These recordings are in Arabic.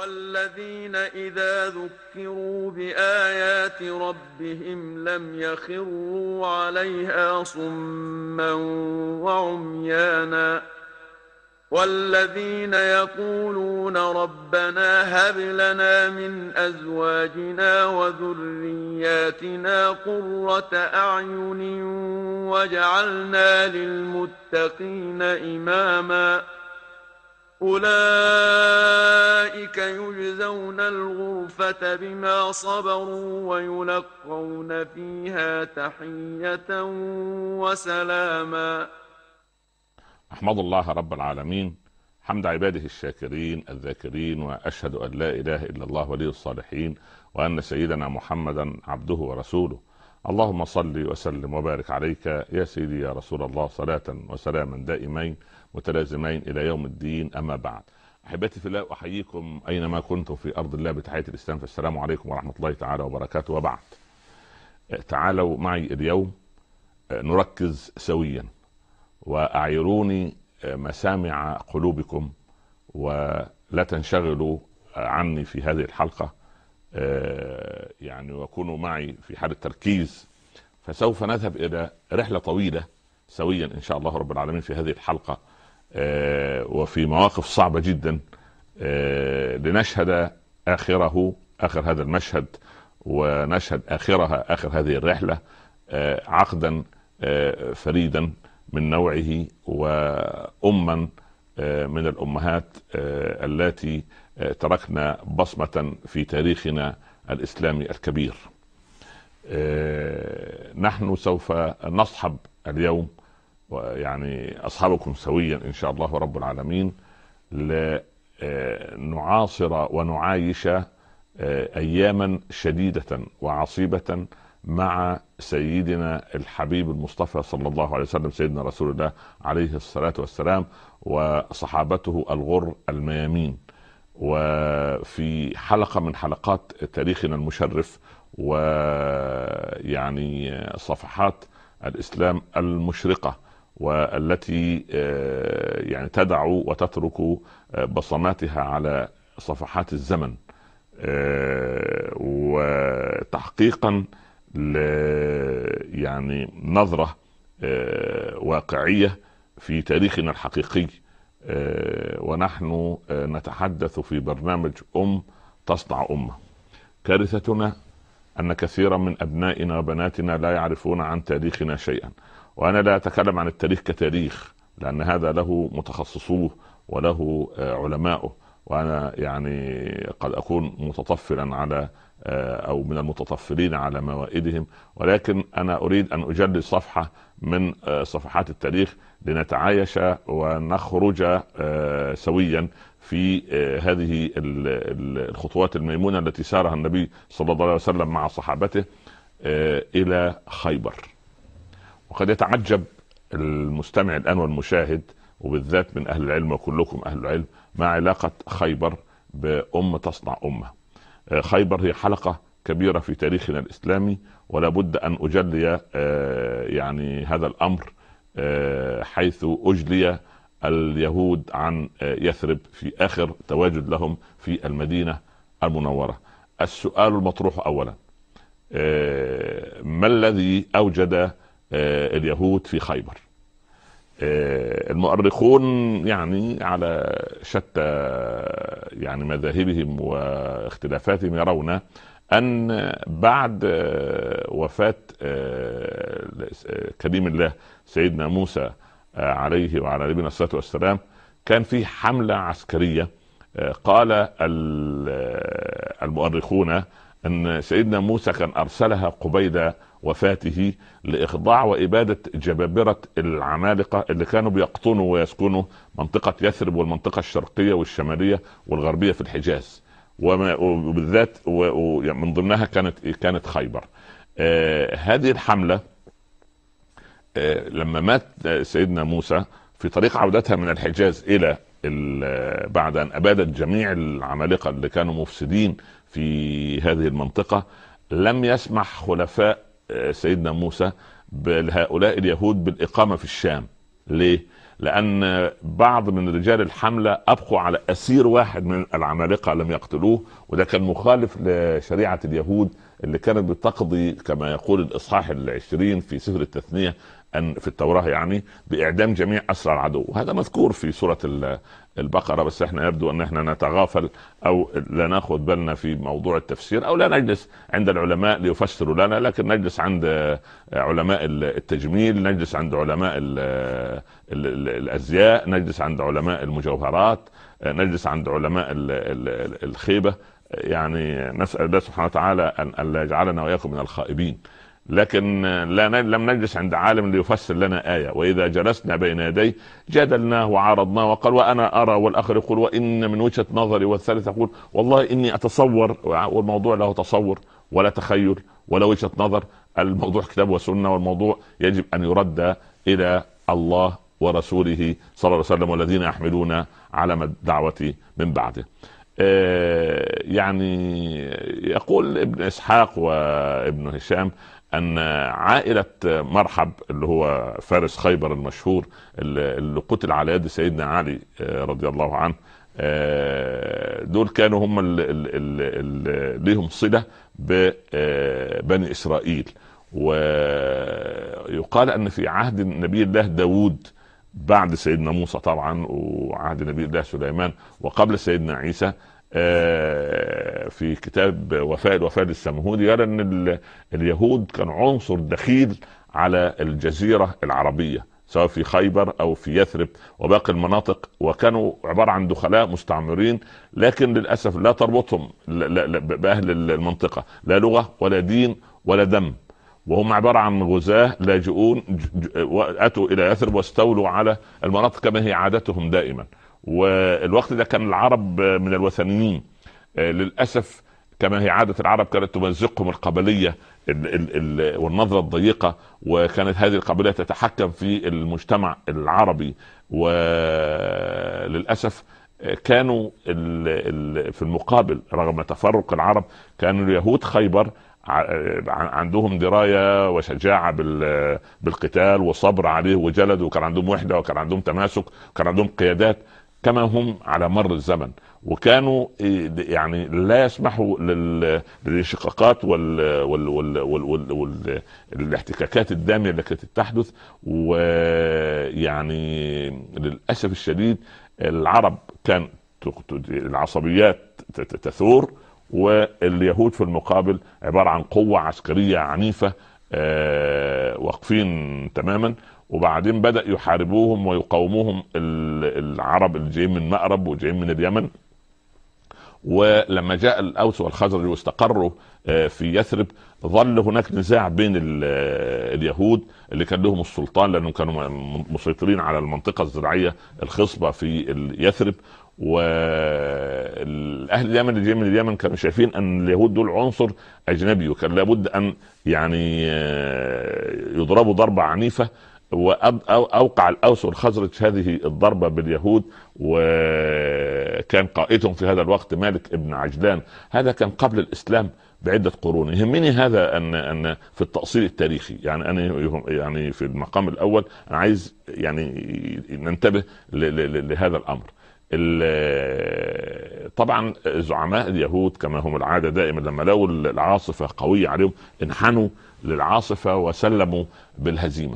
والذين إذا ذكروا بآيات ربهم لم يخروا عليها صما وعميانا والذين يقولون ربنا هب لنا من أزواجنا وذرياتنا قرة أعين واجعلنا للمتقين إماما أولئك يجزون الغرفة بما صبروا ويلقون فيها تحية وسلاما. أحمد الله رب العالمين حمد عباده الشاكرين الذاكرين، وأشهد أن لا إله إلا الله ولي الصالحين، وأن سيدنا محمدا عبده ورسوله. اللهم صل وسلم وبارك عليك يا سيدي يا رسول الله، صلاة وسلاما دائمين متلازمين إلى يوم الدين. أما بعد، أحبتي في الله، أحييكم أينما كنتم في أرض الله بتحية الإسلام، فالسلام عليكم ورحمة الله تعالى وبركاته. وبعد، تعالوا معي اليوم نركز سويا، وأعيروني مسامع قلوبكم ولا تنشغلوا عني في هذه الحلقة، يعني وكونوا معي في حالة تركيز، فسوف نذهب إلى رحلة طويلة سويا إن شاء الله رب العالمين في هذه الحلقة، وفي مواقف صعبة جدا، لنشهد آخر هذا المشهد، ونشهد آخر هذه الرحلة، عقدا فريدا من نوعه، وأما من الأمهات التي تركنا بصمة في تاريخنا الإسلامي الكبير. نحن سوف نصحب اليوم، يعني أصحابكم سويا إن شاء الله رب العالمين، لنعاصر ونعايش أياما شديدة وعصيبة مع سيدنا الحبيب المصطفى صلى الله عليه وسلم، سيدنا رسول الله عليه الصلاة والسلام، وصحابته الغر الميامين. وفي حلقة من حلقات تاريخنا المشرف، ويعني صفحات الإسلام المشرقة، والتي يعني تدع وتترك بصماتها على صفحات الزمن، وتحقيقا يعني نظرة واقعية في تاريخنا الحقيقي. ونحن نتحدث في برنامج تصنع أمة. كارثتنا أن كثيرا من أبنائنا وبناتنا لا يعرفون عن تاريخنا شيئا، وأنا لا أتكلم عن التاريخ كتاريخ، لأن هذا له متخصصوه وله علماؤه، وأنا يعني قد أكون متطفلا على أو من المتطفلين على موائدهم، ولكن أنا أريد أن أجلي صفحة من صفحات التاريخ لنتعايش ونخرج سويا في هذه الخطوات الميمونة التي سارها النبي صلى الله عليه وسلم مع صحابته إلى خيبر. وقد يتعجب المستمع الآن والمشاهد، وبالذات من أهل العلم، وكلكم أهل العلم، ما علاقة خيبر تصنع أمة. خيبر هي حلقة كبيرة في تاريخنا الإسلامي، ولا بد أن أجلي يعني هذا الأمر، حيث أجلي اليهود عن يثرب في آخر تواجد لهم في المدينة المنورة. السؤال المطروح أولا، ما الذي أوجد اليهود في خيبر؟ المؤرخون يعني على شتى يعني مذاهبهم واختلافاتهم يرون أن بعد وفاة كريم الله سيدنا موسى عليه وعلى نبينا الصلاة والسلام، كان في حملة عسكرية. قال المؤرخون أن سيدنا موسى كان أرسلها قبيل وفاته لإخضاع وإبادة جبابرة العمالقة اللي كانوا بيقطنوا ويسكنوا منطقة يثرب والمنطقة الشرقية والشمالية والغربية في الحجاز، وبالذات ومن ضمنها كانت خيبر. هذه الحملة لما مات سيدنا موسى في طريق عودتها من الحجاز إلى بعد أن أبادت جميع العمالقة اللي كانوا مفسدين في هذه المنطقة، لم يسمح خلفاء سيدنا موسى لهؤلاء اليهود بالإقامة في الشام. ليه؟ لأن بعض من رجال الحملة أبقوا على أسير واحد من العمالقة لم يقتلوه، وده كان مخالف لشريعة اليهود اللي كانت بتقضي كما يقول الإصحاح 20 في سفر التثنية أن في التوراة يعني بإعدام جميع أسرى العدو. وهذا مذكور في سورة البقرة، بس احنا يبدو ان احنا نتغافل او لا ناخذ بالنا في موضوع التفسير، او لا نجلس عند العلماء ليفسروا لنا، لكن نجلس عند علماء التجميل، نجلس عند علماء الازياء، نجلس عند علماء المجوهرات، نجلس عند علماء الخيبة. يعني نسأل الله سبحانه وتعالى ان لا يجعلنا واياكم من الخائبين. لكن لم نجلس عند عالم ليفسر لنا آية، وإذا جلسنا بين يديه جادلناه وعارضناه وقال وأنا أرى، والآخر يقول وإن من وجهة نظري، والثالث يقول والله إني أتصور. والموضوع له تصور ولا تخيل ولا وجهة نظر، الموضوع كتاب وسنة، والموضوع يجب أن يرد إلى الله ورسوله صلى الله عليه وسلم والذين يحملون علم الدعوة من بعده. يعني يقول ابن إسحاق وابن هشام أن عائلة مرحب اللي هو فارس خيبر المشهور اللي قتل على يد سيدنا علي رضي الله عنه، دول كانوا هم اللي ليهم صلة ببني إسرائيل. ويقال أن في عهد نبي الله داود بعد سيدنا موسى طبعا، وعهد نبي الله سليمان، وقبل سيدنا عيسى، في كتاب وفاء السمهودي يرى ان اليهود كانوا عنصر دخيل على الجزيرة العربية سواء في خيبر او في يثرب وباقي المناطق، وكانوا عبارة عن دخلاء مستعمرين، لكن للأسف لا تربطهم بأهل المنطقة لا لغة ولا دين ولا دم، وهم عبارة عن غزاة لاجئون أتوا إلى يثرب واستولوا على المناطق كما هي عادتهم دائما. والوقت ده كان العرب من الوثنيين للأسف، كما هي عادة العرب كانت تمزقهم القبلية والنظرة الضيقة، وكانت هذه القبلية تتحكم في المجتمع العربي. وللأسف كانوا في المقابل رغم تفرق العرب كانوا اليهود خيبر عندهم دراية وشجاعة بالقتال وصبر عليه وجلد، وكان عندهم وحدة وكان عندهم تماسك وكان عندهم قيادات كما هم على مر الزمن، وكانوا يعني لا يسمحوا للشقاقات والاحتكاكات الدامية التي تحدث. ويعني للأسف الشديد العرب كان العصبيات تثور، واليهود في المقابل عبارة عن قوة عسكرية عنيفة واقفين تماما. وبعدين بدأ يحاربوهم ويقاوموهم العرب اللي جايين من مأرب وجايين من اليمن. ولما جاء الأوس والخزرج واستقروا في يثرب ظل هناك نزاع بين اليهود اللي كان لهم السلطان لأنهم كانوا مسيطرين على المنطقة الزراعية الخصبة في يثرب، والاهل اليمن اللي جايين من اليمن كانوا شايفين ان اليهود دول عنصر اجنبي، وكان لابد ان يعني يضربوا ضربة عنيفة. واوقع الاوس والخزرج هذه الضربة باليهود، وكان قائدهم في هذا الوقت مالك ابن عجلان. هذا كان قبل الاسلام بعدة قرون. يهمني هذا ان في التأصيل التاريخي، يعني انا يعني في المقام الاول انا عايز يعني ننتبه لهذا الامر. طبعا زعماء اليهود كما هم العادة دائما لما لقوا العاصفة قوية عليهم انحنوا للعاصفة وسلموا بالهزيمة،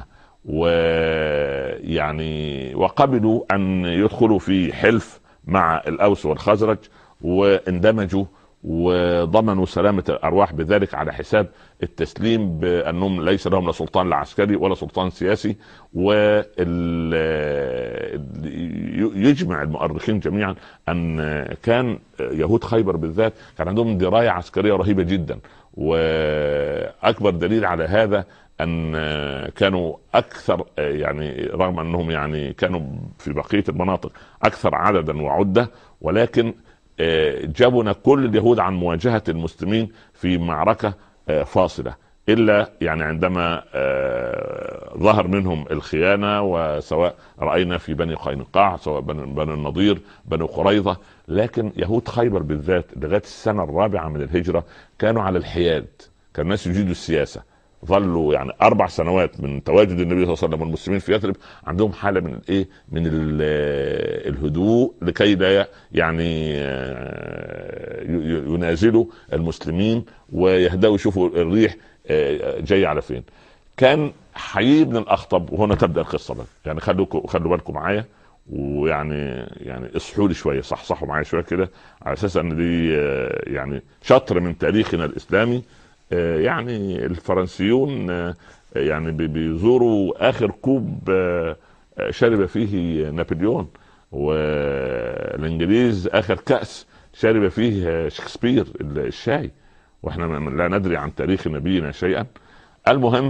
ويعني وقبلوا ان يدخلوا في حلف مع الاوس والخزرج واندمجوا وضمنوا سلامة الأرواح بذلك على حساب التسليم بأنهم ليس لهم لا سلطان لا عسكري ولا سلطان سياسي. ويجمع المؤرخين جميعا أن كان يهود خيبر بالذات كان عندهم دراية عسكرية رهيبة جدا، وأكبر دليل على هذا أن كانوا أكثر، يعني رغم أنهم يعني كانوا في بقية المناطق أكثر عددا وعدة، ولكن جابنا كل اليهود عن مواجهة المسلمين في معركة فاصلة، إلا يعني عندما ظهر منهم الخيانة، وسواء رأينا في بني قينقاع سواء بني النضير بني قريظة. لكن يهود خيبر بالذات لغاية السنة 4 من الهجرة كانوا على الحياد، كان الناس يجيدوا السياسة، ظلوا يعني 4 سنوات من تواجد النبي صلى الله عليه وسلم والمسلمين في يثرب عندهم حاله من الايه، من الهدوء، لكي لا يعني ينازلوا المسلمين ويهدأوا يشوفوا الريح جاي على فين. كان حيي بن الاخطب، وهنا تبدا القصه بقى، يعني خلوا بالكم معايا، ويعني اصحوا لي شويه، صحصحوا معايا شويه كده، على اساس ان دي يعني شطر من تاريخنا الاسلامي. يعني الفرنسيون يعني بيزوروا اخر كوب شرب فيه نابليون، والانجليز اخر كأس شرب فيه شكسبير الشاي، واحنا لا ندري عن تاريخ نبينا شيئا. المهم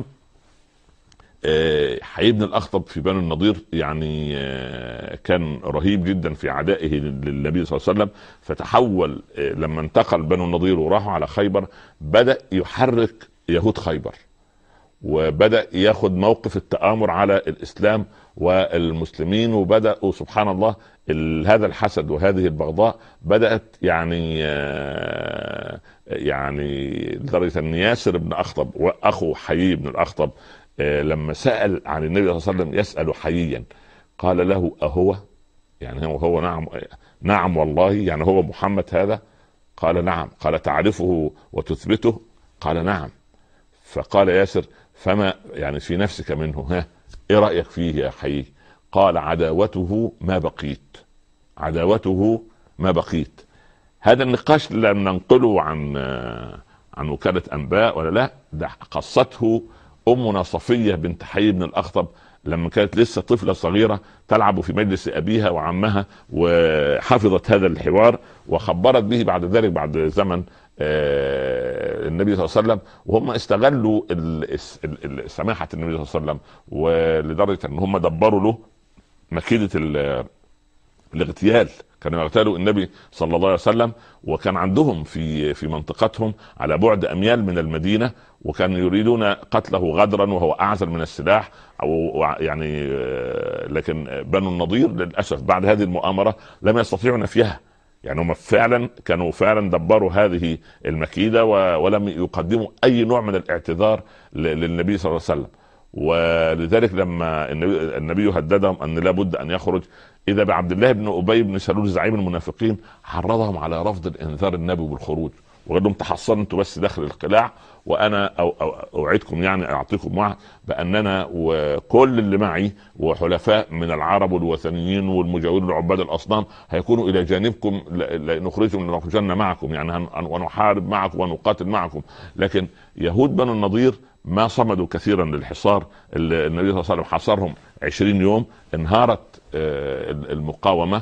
حيي بن الاخطب في بني النضير يعني كان رهيب جدا في عدائه للنبي صلى الله عليه وسلم، فتحول لما انتقل بنو النضير وراحوا على خيبر بدأ يحرك يهود خيبر، وبدأ ياخد موقف التآمر على الإسلام والمسلمين، وبدأوا سبحان الله هذا الحسد وهذه البغضاء بدأت يعني لدرجة أن ياسر بن أخطب وأخو حيي بن الأخطب لما سأل عن النبي صلى الله عليه وسلم يسأل حييا، قال له أهو، يعني هو نعم والله، يعني هو محمد هذا؟ قال نعم. قال تعرفه وتثبته؟ قال نعم. فقال ياسر فما يعني في نفسك منه، ها ايه رأيك فيه يا حيي؟ قال عداوته ما بقيت، عداوته ما بقيت. هذا النقاش لم ننقله عن وكالة أنباء ولا لا، ده قصته أمنا صفية بنت حيي بن الأخطب لما كانت لسه طفلة صغيرة تلعب في مجلس أبيها وعمها، وحفظت هذا الحوار وخبرت به بعد ذلك بعد زمن النبي صلى الله عليه وسلم. وهم استغلوا سماحة النبي صلى الله عليه وسلم، ولدرجة ان هم دبروا له مكيدة الاغتيال، كانوا يغتالوا النبي صلى الله عليه وسلم، وكان عندهم في منطقتهم على بعد أميال من المدينة، وكانوا يريدون قتله غدرا وهو أعزل من السلاح أو يعني لكن بنو النضير للأسف بعد هذه المؤامرة لم يستطيعوا نفيها، يعني هم كانوا فعلا دبروا هذه المكيدة ولم يقدموا أي نوع من الاعتذار للنبي صلى الله عليه وسلم. ولذلك لما النبي هددهم أن لابد أن يخرج، إذا بعبد الله بن أبي بن سلول زعيم المنافقين حرضهم على رفض الإنذار النبوي بالخروج، وقال لهم تحصنوا انتوا بس داخل القلاع، وانا أو اوعدكم يعني اعطيكم وعد باننا وكل اللي معي وحلفاء من العرب والوثنيين والمجاورين لعباد الاصنام هيكونوا الى جانبكم، لنخرجكم لنخرجن معكم، يعني ونحارب معكم ونقاتل معكم. لكن يهود بنو النضير ما صمدوا كثيرا للحصار، النبي صلى الله عليه وسلم حصرهم 20 يوم، انهارت المقاومة،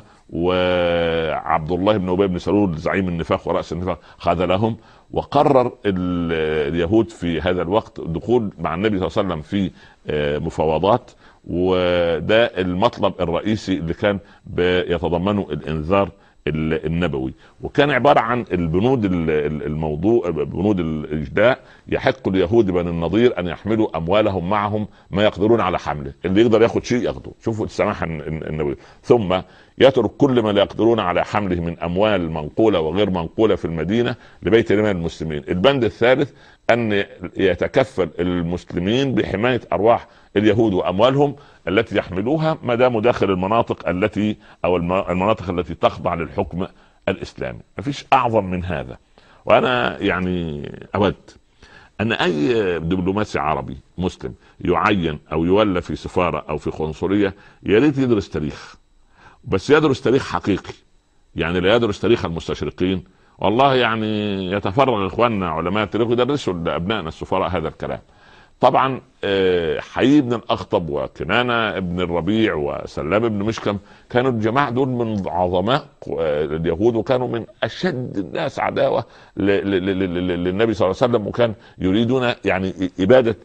وعبد الله بن أبي بن سلول زعيم النفاق ورأس النفاق خذلهم، وقرر اليهود في هذا الوقت دخول مع النبي صلى الله عليه وسلم في مفاوضات، وده المطلب الرئيسي اللي كان يتضمنه الإنذار النبوي، وكان عبارة عن البنود الموضوع بنود الإجداء. يحق اليهود بني النضير أن يحملوا أموالهم معهم ما يقدرون على حمله، اللي يقدر ياخد شيء ياخده، شوفوا السماحة النبوية، ثم يترك كل ما لا يقدرون على حمله من أموال منقولة وغير منقولة في المدينة لبيت المال المسلمين. البند الثالث أن يتكفل المسلمين بحماية أرواح اليهود وأموالهم التي يحملوها ما داموا داخل المناطق التي أو المناطق التي تخضع للحكم الإسلامي. مفيش أعظم من هذا. وأنا يعني أود أن أي دبلوماسي عربي مسلم يعين أو يولى في سفارة أو في قنصلية يريد يدرس تاريخ، بس يدرس تاريخ حقيقي، يعني لا يدرس تاريخ المستشرقين. والله يعني يتفرغ إخواننا علماء التاريخ يدرسوا لأبنائنا السفراء هذا الكلام. طبعا حيي بن الأخطب وكنانة بن الربيع وسلام بن مشكم كانوا الجماعة دول من عظماء اليهود، وكانوا من أشد الناس عداوة للنبي صلى الله عليه وسلم، وكان يريدون يعني إبادة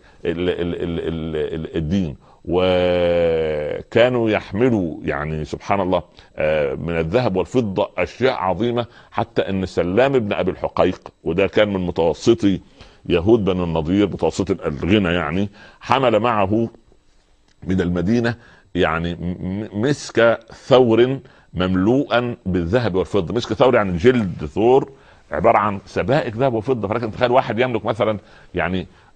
الدين، وكانوا يحملوا يعني سبحان الله من الذهب والفضة أشياء عظيمة، حتى أن سلام بن أبي الحقيق، وده كان من متوسطي يهود بن النضير متوسط الغنى، يعني حمل معه من المدينة يعني مسك ثور مملوءا بالذهب والفضة. مسك ثور يعني جلد ثور عبارة عن سبائك ذهب وفضة. فلكن تخيل واحد يملك مثلا يعني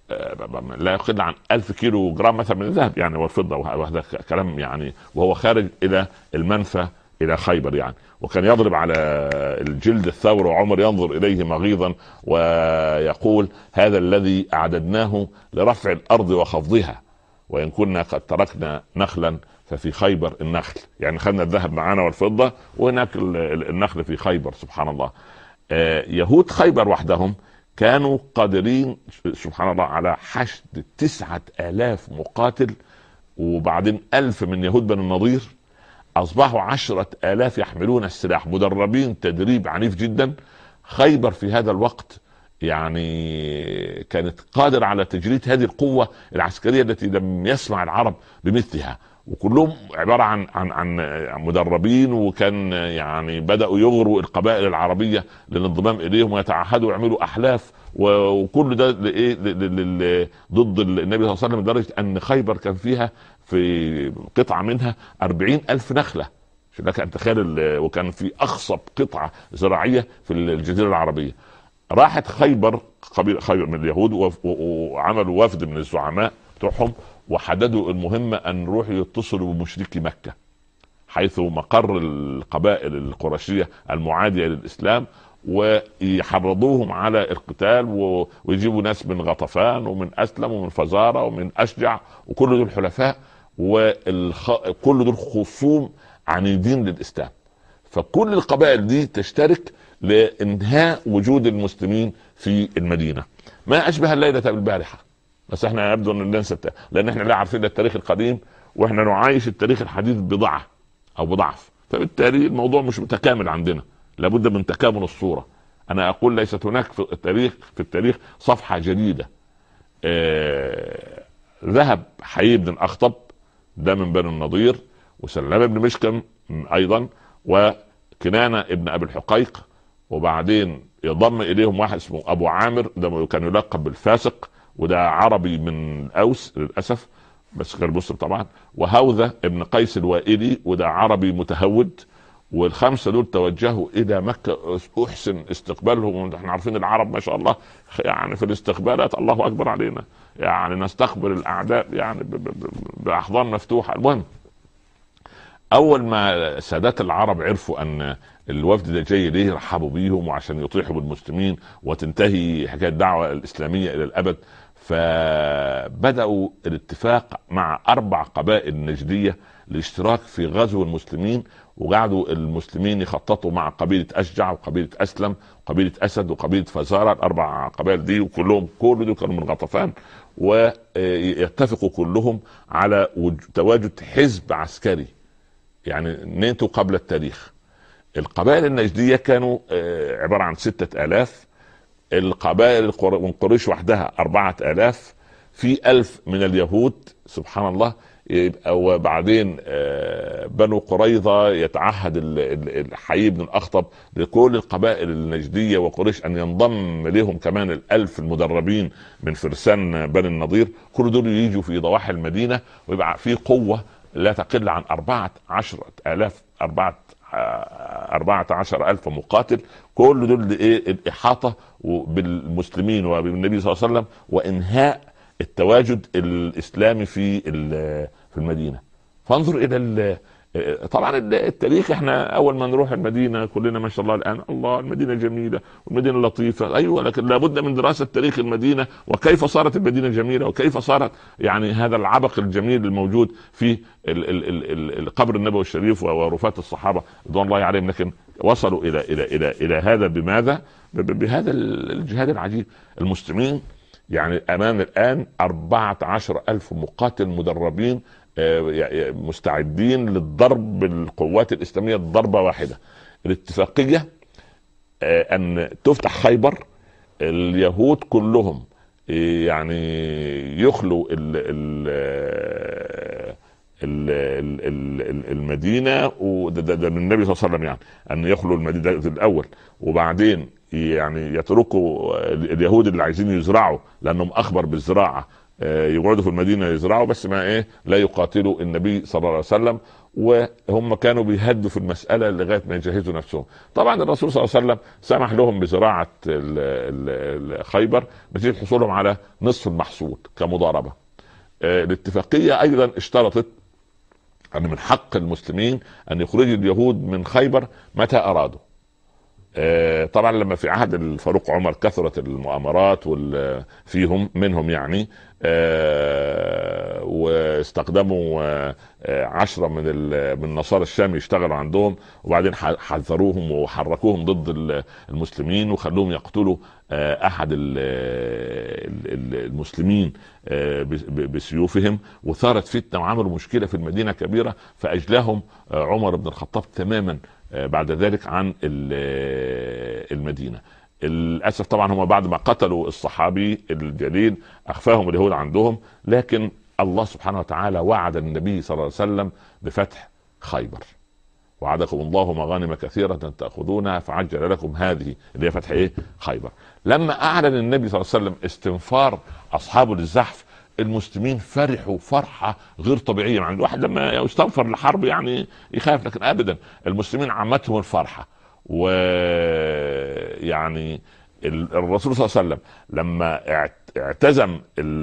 لا يقل عن 1000 كيلو جرام مثلا من الذهب يعني والفضة، وهذا كلام يعني، وهو خارج إلى المنفى إلى خيبر يعني. وكان يضرب على الجلد الثور وعمر ينظر إليه مغيظا ويقول: هذا الذي أعددناه لرفع الأرض وخفضها، وإن كنا قد تركنا نخلا ففي خيبر النخل. يعني خدنا الذهب معانا والفضة، وهناك النخل في خيبر. سبحان الله. يهود خيبر وحدهم كانوا قادرين سبحان الله على حشد 9000 مقاتل، وبعدين 1000 من يهود بني النضير. أصبحوا 10,000 يحملون السلاح مدربين تدريب عنيف جدا. خيبر في هذا الوقت يعني كانت قادرة على تجريد هذه القوة العسكرية التي لم يسمع العرب بمثلها، وكلهم عبارة عن مدربين. وكان يعني بدأوا يغروا القبائل العربية للانضمام إليهم ويتعهدوا ويعملوا أحلاف، وكل ده ضد النبي صلى الله عليه وسلم، لدرجة أن خيبر كان فيها في قطعة منها 40,000 نخلة، لك أن تخيل. وكان في أخصب قطعة زراعية في الجزيرة العربية. راحت خيبر، قبيلة خيبر من اليهود، وعملوا وفد من الزعماء بتوعهم، وحددوا المهمة أن يروحوا يتصلوا بمشركي مكة حيث مقر القبائل القرشية المعادية للإسلام، ويحرضوهم على القتال، ويجيبوا ناس من غطفان ومن أسلم ومن فزارة ومن أشجع، وكل دول حلفاء، وكل دول خصوم عنيدين للإسلام. فكل القبائل دي تشترك لإنهاء وجود المسلمين في المدينة. ما أشبه الليلة بالبارحة، بس احنا يبدو ان ننسى، لان احنا لا عارفين التاريخ القديم، واحنا نعايش التاريخ الحديث بضعة او بضعف، فبالتالي الموضوع مش متكامل عندنا، لابد من تكامل الصورة. انا اقول ليست هناك في التاريخ صفحة جديدة. ذهب حيي بن اخطب ده من بني النضير، وسلام بن مشكم ايضا، وكنانة ابن ابي الحقيق، وبعدين يضم اليهم واحد اسمه ابو عامر، ده كان يلقب بالفاسق، وده عربي من أوس للأسف بس غير مسلم طبعا، وهوذا ابن قيس الوائلي، وده عربي متهود. والخمسة دول توجهوا إلى مكة، أحسن استقبالهم. احنا عارفين العرب ما شاء الله يعني في الاستقبالات الله أكبر علينا، يعني نستقبل الأعداء يعني بأحضان مفتوحة. المهم أول ما سادات العرب عرفوا أن الوفد ده جاي ليه، رحبوا بيهم وعشان يطيحوا بالمسلمين وتنتهي حكاية الدعوة الإسلامية إلى الأبد. فبدأوا الاتفاق مع 4 قبائل نجدية للاشتراك في غزو المسلمين، وقعدوا المسلمين يخططوا مع قبيلة أشجع وقبيلة أسلم وقبيلة أسد وقبيلة فزارة، ال4 قبائل دي، وكلهم كل كانوا من غطفان، ويتفقوا كلهم على تواجد حزب عسكري يعني نيتو قبل التاريخ. القبائل النجدية كانوا عبارة عن 6000، القبائل من قريش وحدها 4000، في 1000 من اليهود سبحان الله. وبعدين بنو قريظة يتعهد الحيي بن الأخطب لكل القبائل النجدية وقريش أن ينضم لهم كمان 1000 المدربين من فرسان بني النضير. كل دول يجوا في ضواحي المدينة، ويبقى في قوة لا تقل عن 14,000 14,000 مقاتل، كل دول الإحاطة بالمسلمين وبالنبي صلى الله عليه وسلم، وإنهاء التواجد الإسلامي في المدينة. فانظر إلى طبعا التاريخ. احنا أول ما نروح المدينة كلنا ما شاء الله الآن الله المدينة جميلة والمدينة لطيفة، أيوة، لكن لابد من دراسة تاريخ المدينة، وكيف صارت المدينة جميلة، وكيف صارت يعني هذا العبق الجميل الموجود في القبر النبوي الشريف ورفات الصحابة رضوان الله عليهم. لكن وصلوا إلى هذا بماذا؟ بهذا الجهاد العجيب. المسلمين يعني أمام الآن 14,000 مقاتل مدربين مستعدين للضرب بالقوات الإسلامية ضربة واحدة. الاتفاقية أن تفتح خيبر، اليهود كلهم يعني يخلوا المدينة، وده من النبي صلى الله عليه وسلم يعني أن يخلوا المدينة الأول، وبعدين يعني يتركوا اليهود اللي عايزين يزرعوا لأنهم أخبر بالزراعة يقعدوا في المدينه يزرعوا بس ما ايه لا يقاتلوا النبي صلى الله عليه وسلم. وهم كانوا بيهدوا في المساله لغايه ما يجهزوا نفسهم. طبعا الرسول صلى الله عليه وسلم سمح لهم بزراعه خيبر نتيجه حصولهم على نصف المحصول كمضاربه. الاتفاقيه ايضا اشترطت ان من حق المسلمين ان يخرجوا اليهود من خيبر متى ارادوا. طبعا لما في عهد الفاروق عمر كثرت المؤامرات فيهم منهم يعني واستخدموا 10 من نصارى الشام يشتغلوا عندهم، وبعدين حذروهم وحركوهم ضد المسلمين وخلوهم يقتلوا احد المسلمين بسيوفهم، وثارت فتنه وعملوا مشكله في المدينه كبيره، فاجلاهم عمر بن الخطاب تماما بعد ذلك عن المدينة. للأسف طبعا هم بعد ما قتلوا الصحابي الجليل أخفاهم اليهود عندهم، لكن الله سبحانه وتعالى وعد النبي صلى الله عليه وسلم بفتح خيبر. وعدكم الله مغانم كثيرة تأخذونها فعجل لكم هذه اللي هي فتح ايه خيبر. لما أعلن النبي صلى الله عليه وسلم استنفار أصحابه للزحف، المسلمين فرحوا فرحة غير طبيعية. يعني الواحد لما يستنفر لحرب يعني يخاف، لكن أبدا المسلمين عمتهم الفرحة. ويعني الرسول صلى الله عليه وسلم لما اعتزم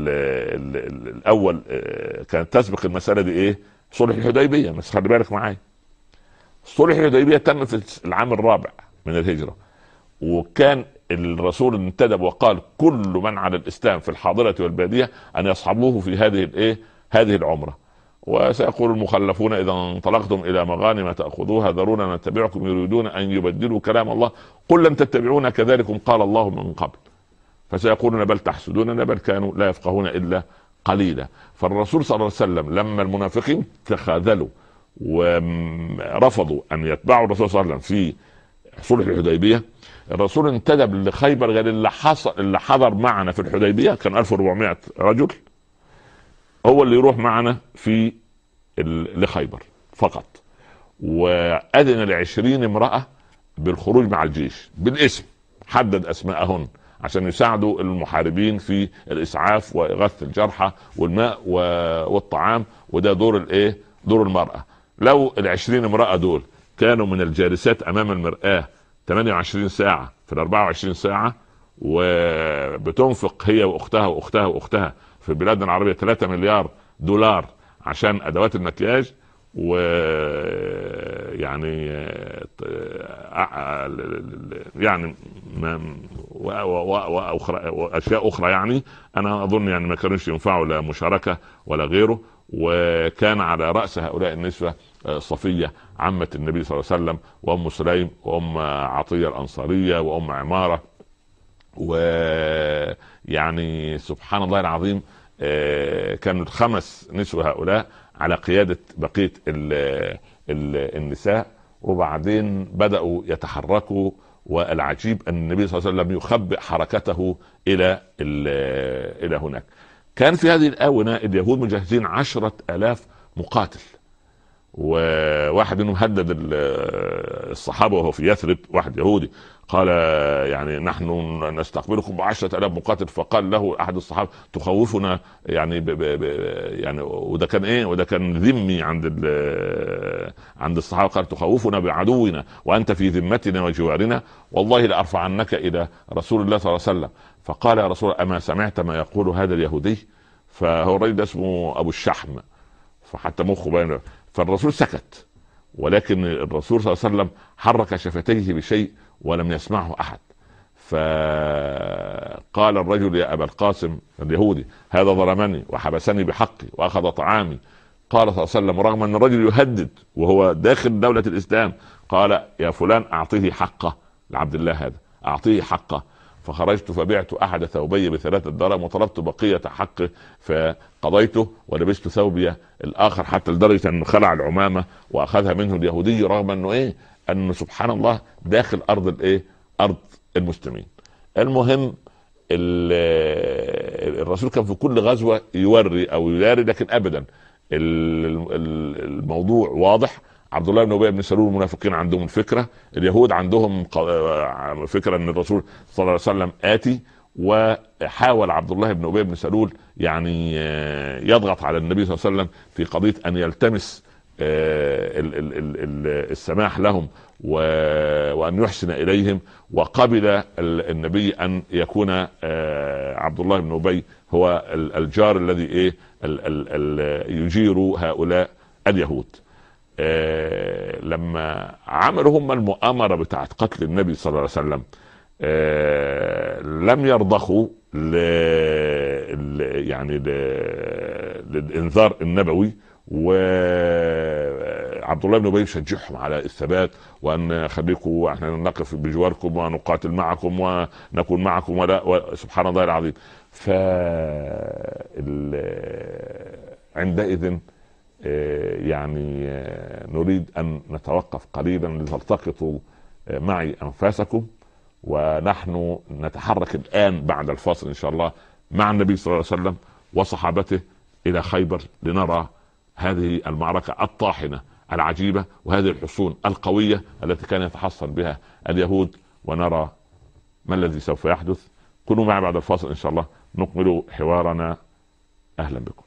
الأول كانت تسبق المسألة دي ايه صلح الحديبية. بس خلي بالك معايا، صلح الحديبية تم في العام الرابع من الهجرة، وكان الرسول انتدب وقال كل من على الاسلام في الحاضره والباديه ان يصحبوه في هذه العمره. وسيقول المخلفون اذا انطلقتم الى مغانم تاخذوها ذرونا نتبعكم يريدون ان يبدلوا كلام الله قل لن تتبعونا كذلكم قال الله من قبل. فسيقولون بل تحسدوننا بل كانوا لا يفقهون الا قليلا. فالرسول صلى الله عليه وسلم لما المنافقين تخاذلوا ورفضوا ان يتبعوا الرسول صلى الله عليه وسلم في صلح الحديبيه، الرسول انتدب لخيبر قال اللي حضر معنا في الحديبيه كان 1400 رجل، هو اللي يروح معنا في لخيبر فقط. واذن ل20 امراه بالخروج مع الجيش بالاسم، حدد اسماءهن عشان يساعدوا المحاربين في الاسعاف واغاثه الجرحى والماء والطعام. وده دور المراه. لو ال20 امراه دول كانوا من الجالسات امام المرآة 28 ساعة في 24 ساعة، وبتنفق هي واختها في بلادنا العربية 3 مليار دولار عشان ادوات المكياج، ويعني يعني واشياء اخرى، يعني انا اظن يعني ما كانوش ينفعوا لا مشاركة ولا غيره. وكان على رأس هؤلاء النسوة صفية عمة النبي صلى الله عليه وسلم، وام سليم، وام عطية الانصارية، وام عمارة. ويعني سبحان الله العظيم كانوا 5 نسوة هؤلاء على قيادة بقية النساء. وبعدين بدأوا يتحركوا، والعجيب أن النبي صلى الله عليه وسلم يخبئ حركته إلى هناك. كان في هذه الآونة اليهود مجهزين 10,000 مقاتل، وواحد منهم هدد الصحابة وهو في يثرب، واحد يهودي قال يعني نحن نستقبلكم ب10,000 مقاتل. فقال له أحد الصحابة تخوفنا يعني يعني وده كان وده كان ذمي عند الصحابة. قال تخوفنا بعدونا وأنت في ذمتنا وجوارنا، والله لأرفعنك إلى رسول الله صلى الله عليه وسلم. فقال يا رسول الله أما سمعت ما يقول هذا اليهودي؟ فهو الرجل اسمه أبو الشحم، فحتى مخه باين. فالرسول سكت، ولكن الرسول صلى الله عليه وسلم حرك شفتيه بشيء ولم يسمعه أحد. فقال الرجل يا أبا القاسم اليهودي هذا ظلمني وحبسني بحقي وأخذ طعامي. قال صلى الله عليه وسلم رغم أن الرجل يهدد وهو داخل دولة الإسلام، قال يا فلان أعطيه حقه، لعبد الله هذا أعطيه حقه. فخرجت فبعت أحد ثوبي ب3 دراهم وطلبت بقية حقه فقضيته ولبست ثوبي الآخر، حتى لدرجة أنه خلع العمامة وأخذها منه اليهودي، رغم أنه أنه سبحان الله داخل أرض أرض المسلمين. المهم الرسول كان في كل غزوة يوري أو يداري، لكن أبدا الموضوع واضح. عبد الله بن ابي بن سلول المنافقين عندهم الفكره، اليهود عندهم فكره ان الرسول صلى الله عليه وسلم آتي وحاول عبد الله بن ابي بن سلول يعني يضغط على النبي صلى الله عليه وسلم في قضيه ان يلتمس السماح لهم وان يحسن اليهم، وقبل النبي ان يكون عبد الله بن ابي هو الجار الذي يجير هؤلاء اليهود. لما عملوا هم المؤامرة بتاعت قتل النبي صلى الله عليه وسلم لم يرضخوا يعني للإنذار النبوي، وعبد الله بن ابي يشجعهم على الثبات، وان خليكم احنا نقف بجواركم ونقاتل معكم ونكون معكم، ولا سبحان الله العظيم. عندئذ يعني نريد ان نتوقف قليلا لتلتقطوا معي انفاسكم، ونحن نتحرك الان بعد الفاصل ان شاء الله مع النبي صلى الله عليه وسلم وصحابته الى خيبر لنرى هذه المعركة الطاحنة العجيبة، وهذه الحصون القوية التي كان يتحصن بها اليهود، ونرى ما الذي سوف يحدث. كونوا معي بعد الفاصل إن شاء الله نكمل حوارنا. أهلا بكم.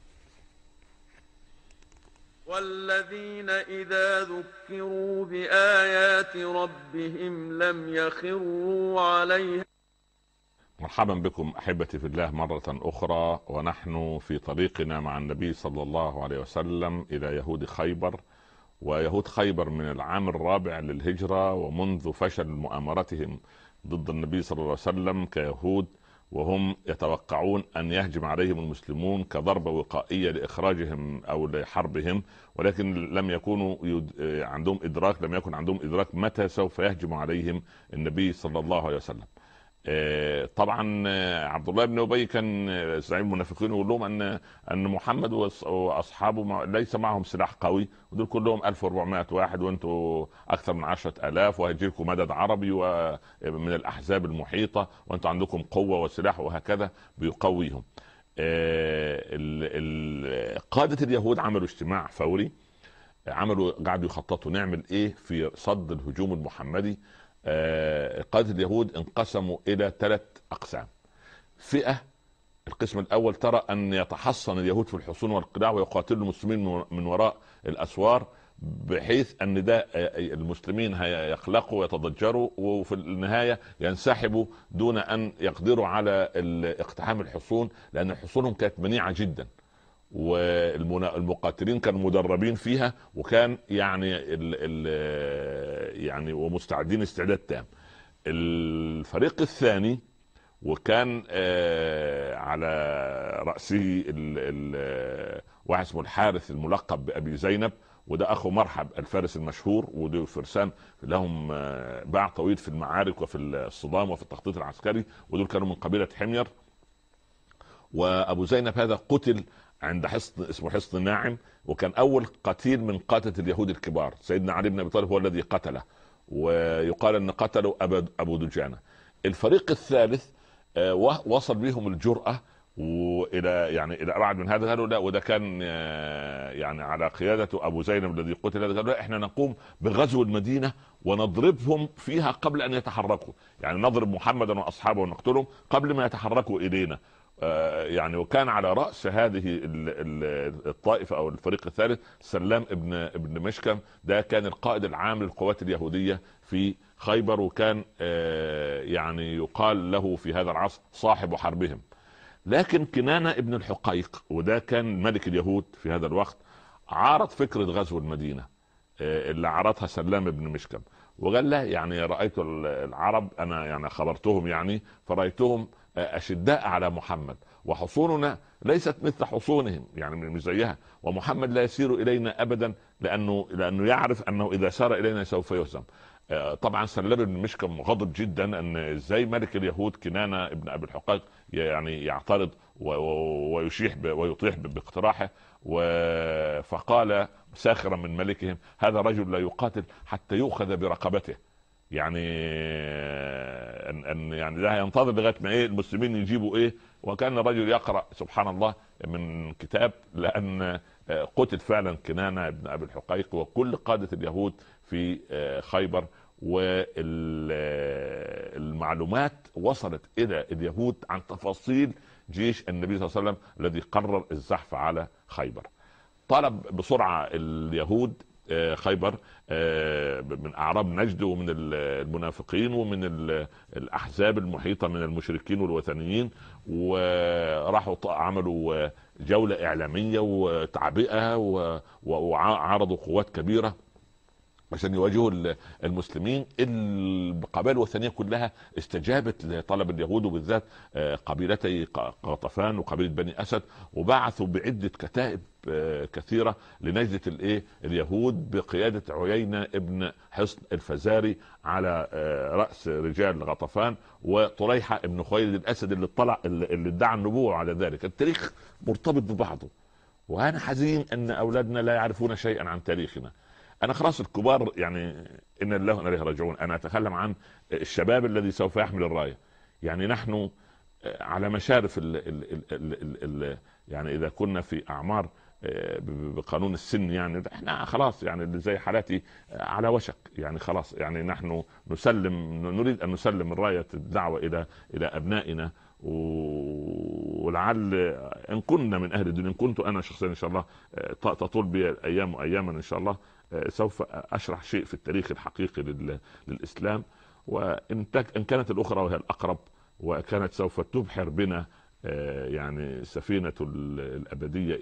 والذين إذا ذكروا بآيات ربهم لم يخروا عليها. مرحبا بكم أحبتي في الله مرة أخرى، ونحن في طريقنا مع النبي صلى الله عليه وسلم إلى يهود خيبر. ويهود خيبر من العام الرابع للهجرة، ومنذ فشل مؤامرتهم ضد النبي صلى الله عليه وسلم كيهود، وهم يتوقعون أن يهجم عليهم المسلمون كضربة وقائية لإخراجهم أو لحربهم، ولكن لم يكونوا عندهم إدراك، لم يكن عندهم إدراك متى سوف يهجم عليهم النبي صلى الله عليه وسلم. طبعا عبد الله بن ابي كان زعيم المنافقين، يقول لهم ان محمد واصحابه ليس معهم سلاح قوي، ودول كلهم 1400 واحد وانتم اكثر من 10,000، وهيجي لكم مدد عربي ومن الاحزاب المحيطه، وانتم عندكم قوه وسلاح، وهكذا بيقويهم. قاده اليهود عملوا اجتماع فوري، قعدوا يخططوا نعمل ايه في صد الهجوم المحمدي. قادة اليهود انقسموا الى 3 اقسام. فئة، القسم الاول ترى ان يتحصن اليهود في الحصون والقلاع ويقاتلوا المسلمين من وراء الاسوار، بحيث ان ده المسلمين هيخلقوا ويتضجروا، وفي النهاية ينسحبوا دون ان يقدروا على اقتحام الحصون، لان حصونهم كانت منيعة جدا، والمقاتلين كانوا مدربين فيها، وكان يعني ومستعدين استعداد تام. الفريق الثاني وكان على رأسه واحد اسمه الحارث الملقب بأبي زينب، وده أخو مرحب الفارس المشهور، ودول فرسان لهم باع طويل في المعارك وفي الصدام وفي التخطيط العسكري، ودول كانوا من قبيلة حمير. وأبو زينب هذا قتل عند حصن اسمه حصن ناعم، وكان اول قتيل من قادة اليهود الكبار. سيدنا علي بن ابي طالب هو الذي قتله، ويقال ان قتله ابو دجانة. الفريق الثالث وصل بهم الجرأة والى الى ابعد من هذا، قالوا لا، وده كان يعني على قيادة ابو زينب الذي قتل، قالوا لا، احنا نقوم بغزو المدينة ونضربهم فيها قبل ان يتحركوا، يعني نضرب محمدا واصحابه ونقتلهم قبل ما يتحركوا الينا. وكان على رأس هذه الطائفة أو الفريق الثالث سلام ابن مشكم، ده كان القائد العام للقوات اليهودية في خيبر، وكان يقال له في هذا العصر صاحب حربهم. لكن كنانة ابن الحقيق، وده كان ملك اليهود في هذا الوقت، عارض فكرة غزو المدينة اللي عرضها سلام ابن مشكم، وقال له رأيت العرب، أنا خبرتهم فرأيتهم أشداء على محمد، وحصوننا ليست مثل حصونهم، مش زيها، ومحمد لا يسير إلينا أبدا لأنه يعرف أنه إذا سار إلينا سوف يهزم. طبعا سلام بن مشكم غضب جدا ان ازاي ملك اليهود كنانة ابن ابي الحقيق يعترض ويشيح ويطيح باقتراحه، فقال ساخرا من ملكهم: هذا رجل لا يقاتل حتى يؤخذ برقبته، ده ينتظر لغايه ما المسلمين يجيبوا وكان الرجل يقرأ سبحان الله من كتاب، لأن قتل فعلا كنانة ابن أبي الحقيق وكل قادة اليهود في خيبر. والمعلومات وصلت الى اليهود عن تفاصيل جيش النبي صلى الله عليه وسلم الذي قرر الزحف على خيبر. طلب بسرعة اليهود خيبر من أعراب نجد ومن المنافقين ومن الأحزاب المحيطة من المشركين والوثنيين، وراحوا عملوا جولة إعلامية وتعبئة وعرضوا قوات كبيرة عشان يواجهوا المسلمين. القبائل الوثنيه كلها استجابت لطلب اليهود، وبالذات قبيلتي غطفان وقبيله بني اسد، وبعثوا بعده كتائب كثيره لنجده اليهود بقياده عيينه ابن حصن الفزاري على راس رجال غطفان، وطليحه ابن خويلد الاسد اللي ادعى النبوه على ذلك. التاريخ مرتبط ببعضه، وانا حزين ان اولادنا لا يعرفون شيئا عن تاريخنا. انا خلاص الكبار يعني ان الله وانا اليه راجعون. انا اتكلم عن الشباب الذي سوف يحمل الرايه. يعني نحن على مشارف يعني اذا كنا في اعمار بقانون السن، يعني احنا خلاص يعني اللي زي حالاتي على وشك، يعني خلاص يعني نحن نريد ان نسلم الرايه الدعوه الى ابنائنا، ولعل ان كنا من اهل الدنيا، ان كنت انا شخصيا ان شاء الله تطول بي الايام واياما ان شاء الله سوف اشرح شيء في التاريخ الحقيقي للاسلام. وان كانت الاخرى وهي الاقرب، وكانت سوف تبحر بنا يعني سفينة الأبدية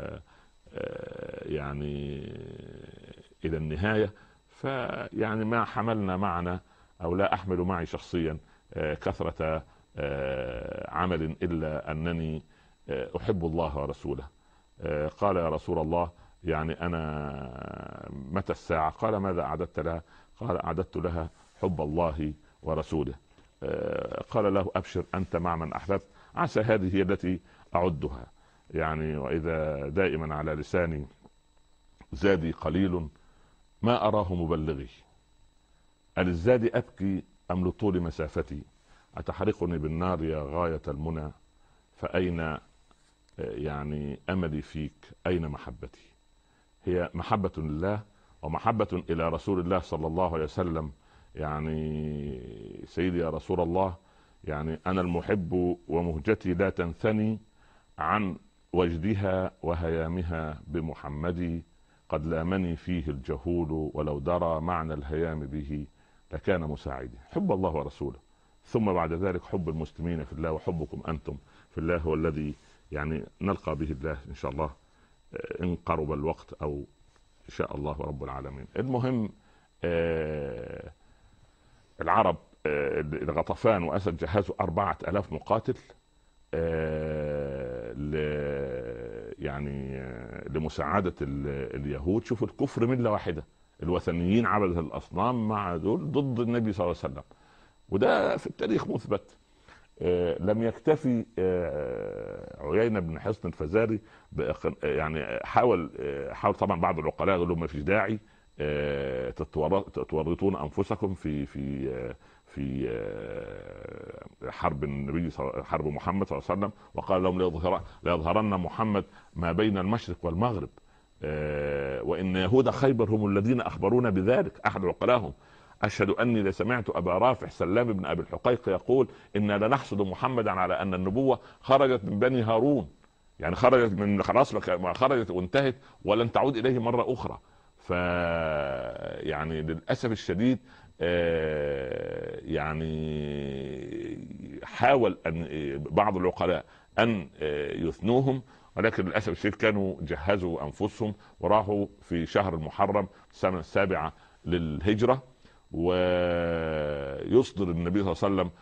يعني إلى النهاية. فيعني ما حملنا معنا أو لا أحمل معي شخصيا كثرة عمل إلا أنني أحب الله ورسوله. قال يا رسول الله يعني أنا متى الساعة؟ قال ماذا أعددت لها؟ قال أعددت لها حب الله ورسوله. قال له أبشر أنت مع من أحببت، عسى هذه هي التي أعدها. يعني وإذا دائما على لساني زادي قليل ما أراه مبلغي، أللزاد أبكي أم لطول مسافتي، أتحرقني بالنار يا غاية المنى، فأين يعني أملي فيك، أين محبتي؟ هي محبة لله ومحبة إلى رسول الله صلى الله عليه وسلم. يعني سيدي يا رسول الله، يعني أنا المحب ومهجتي لا تنثني عن وجدها وهيامها بمحمد، قد لامني فيه الجهول ولو درى معنى الهيام به لكان مساعدي. حب الله ورسوله، ثم بعد ذلك حب المسلمين في الله، وحبكم أنتم في الله هو الذي يعني نلقى به الله إن شاء الله إن قرب الوقت أو إن شاء الله رب العالمين. المهم العرب الغطفان وأسد جهزوا 4000 مقاتل يعني لمساعدة اليهود. شوفوا الكفر ملة واحدة، الوثنيين عبدة الأصنام مع دول ضد النبي صلى الله عليه وسلم، وده في التاريخ مثبت. لم يكتفي عيينة بن حصن الفزاري يعني حاول طبعا بعض العقلاء يقولوا ما فيش داعي تورطون انفسكم في حرب النبي حرب محمد صلى الله عليه وسلم، وقال لهم ليظهرن محمد ما بين المشرق والمغرب، وان يهود خيبر هم الذين اخبرونا بذلك. احد عقلاهم أشهد أني لسمعت أبا رافع سلام بن أبي الحقيق يقول إنا لنحسد محمدا على أن النبوة خرجت من بني هارون، يعني خرجت من خلاص ما خرجت وانتهت ولن تعود إليه مرة أخرى. يعني للأسف الشديد يعني حاول أن بعض العقلاء أن يثنوهم، ولكن للأسف الشديد كانوا جهزوا أنفسهم وراحوا في شهر المحرم السنة 7 للهجرة، ويصدر النبي صلى الله عليه وسلم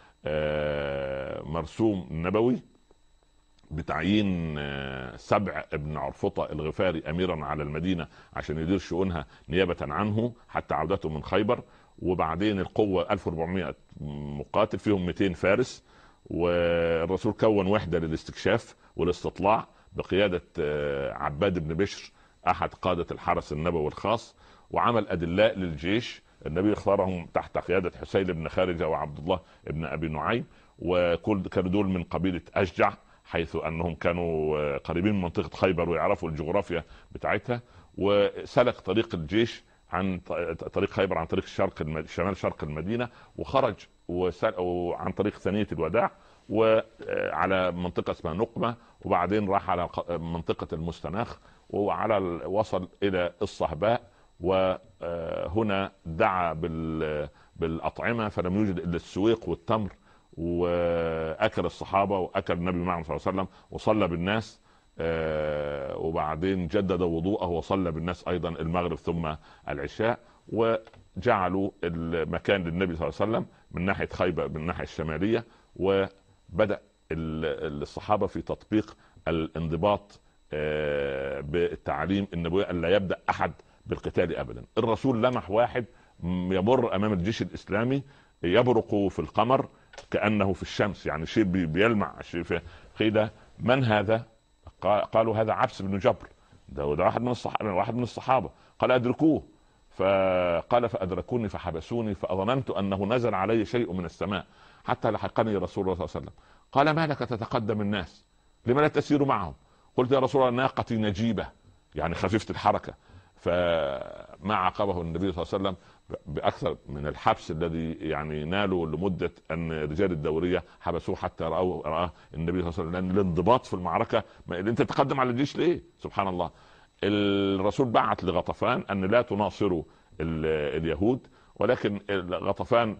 مرسوم نبوي بتعيين سبع ابن عرفطة الغفاري أميرا على المدينة عشان يدير شؤونها نيابة عنه حتى عودته من خيبر. وبعدين القوة 1400 مقاتل فيهم 200 فارس، والرسول كون وحدة للاستكشاف والاستطلاع بقيادة عباد بن بشر أحد قادة الحرس النبوي الخاص، وعمل أدلاء للجيش. النبي اختارهم تحت قيادة حسين بن خارجة وعبد الله بن أبي نعيم، وكل كانوا دول من قبيلة أشجع، حيث أنهم كانوا قريبين من منطقة خيبر ويعرفوا الجغرافيا بتاعتها. وسلك طريق الجيش عن طريق خيبر، عن طريق شمال شرق المدينة، وخرج وعن طريق ثنية الوداع وعلى منطقة اسمها نقمة، وبعدين راح على منطقة المستناخ، وعلى وصل إلى الصهباء، وهنا دعا بالأطعمة فلم يوجد إلا السويق والتمر، وأكل الصحابة وأكل النبي معهم صلى الله عليه وسلم وصلى بالناس، وبعدين جدد وضوءه وصلى بالناس أيضا المغرب ثم العشاء، وجعلوا المكان للنبي صلى الله عليه وسلم من ناحية خيبر من الناحية الشمالية، وبدأ الصحابة في تطبيق الانضباط بالتعليم النبوي أن لا يبدأ أحد بالقتال أبدا. الرسول لمح واحد يمر أمام الجيش الإسلامي يبرق في القمر كأنه في الشمس، يعني شيء بيلمع شيء في قيل من هذا؟ قالوا هذا عبس بن جبر، ده واحد من الصحابة. قال أدركوه، فقال فأدركوني فحبسوني فأظننت أنه نزل علي شيء من السماء حتى لحقني رسول الله صلى الله عليه وسلم. قال ما لك تتقدم الناس، لما لا تسير معهم؟ قلت يا رسول الله ناقتي نجيبة، يعني خفيفة الحركة. فما عاقبه النبي صلى الله عليه وسلم باكثر من الحبس الذي يعني نالوا لمده ان رجال الدوريه حبسوه حتى راه النبي صلى الله عليه وسلم، لان الانضباط في المعركه انت تقدم على الجيش ليه؟ سبحان الله. الرسول بعت لغطفان ان لا تناصروا اليهود، ولكن غطفان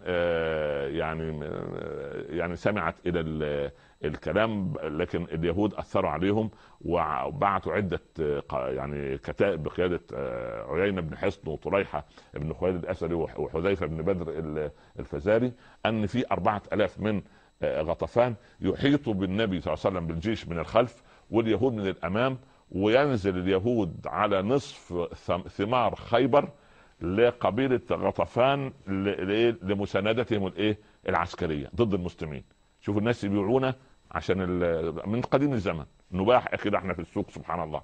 يعني سمعت الى الكلام، لكن اليهود اثروا عليهم وبعتوا عده يعني كتائب بقياده عيينة بن حصن وطليحه بن خويلد الاسدي وحذيفه بن بدر الفزاري ان في 4000 من غطفان يحيطوا بالنبي صلى الله عليه وسلم بالجيش من الخلف واليهود من الامام، وينزل اليهود على نصف ثمار خيبر لقبيله غطفان لمساندتهم العسكريه ضد المسلمين. شوفوا الناس يبيعونا عشان من قديم الزمن نباح كده احنا في السوق سبحان الله.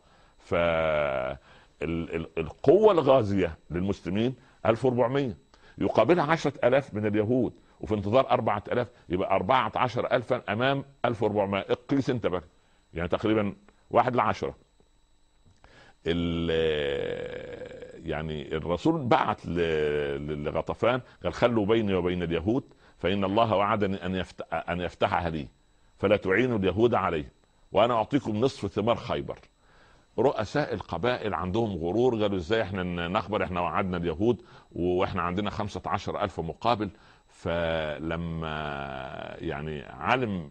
فالقوة الغازية للمسلمين 1400 يقابلها 10,000 من اليهود، وفي انتظار 4000 يبقى 14,000 امام 1400. اقيس انت بقى، يعني تقريبا 1:10. يعني الرسول بعت لغطفان قال خلوا بيني وبين اليهود فإن الله وعدني أن يفتحها لي فلا تعينوا اليهود عليه وأنا أعطيكم نصف ثمار خيبر. رؤساء القبائل عندهم غرور، قالوا ازاي احنا نخبر، احنا وعدنا اليهود واحنا عندنا 15,000 مقابل. فلما يعني علم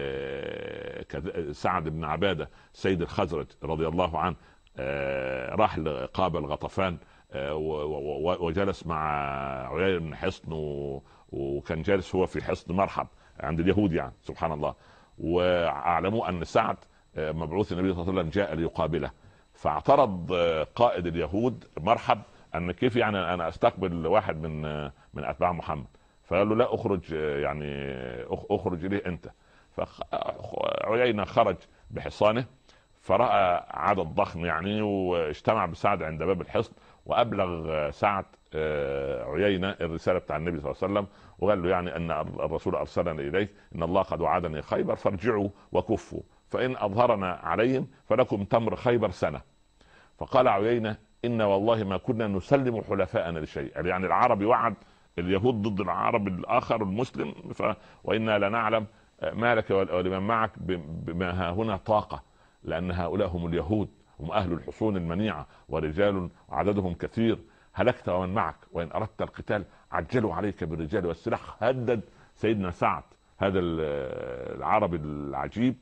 سعد بن عبادة سيد الخزرج رضي الله عنه راح لقابل غطفان وجلس مع عيينة بن حصن وكان جالس هو في حصن مرحب عند اليهود يعني سبحان الله، واعلموا ان سعد مبعوث النبي صلى الله عليه وسلم جاء ليقابله. فاعترض قائد اليهود مرحب ان كيف يعني انا استقبل واحد من اتباع محمد، فقال له لا اخرج، يعني اخرج اليه انت. فعيينة خرج بحصانه فرأى عدد ضخم يعني واجتمع بسعد عند باب الحصن، وابلغ سعد عيينة الرسالة بتاع النبي صلى الله عليه وسلم وقال له يعني ان الرسول ارسلني اليك ان الله قد وعدني خيبر فارجعوا وكفوا فان اظهرنا عليهم فلكم تمر خيبر سنة. فقال عيينة ان والله ما كنا نسلم حلفاءنا لشيء، يعني العرب يوعد اليهود ضد العرب الاخر المسلم، وإنا لنعلم ما لك ولمن معك بما ها هنا طاقة، لأن هؤلاء هم اليهود، هم أهل الحصون المنيعة ورجال عددهم كثير، هلكت ومن معك وإن أردت القتال عجلوا عليك بالرجال والسلاح. هدد سيدنا سعد هذا العربي العجيب.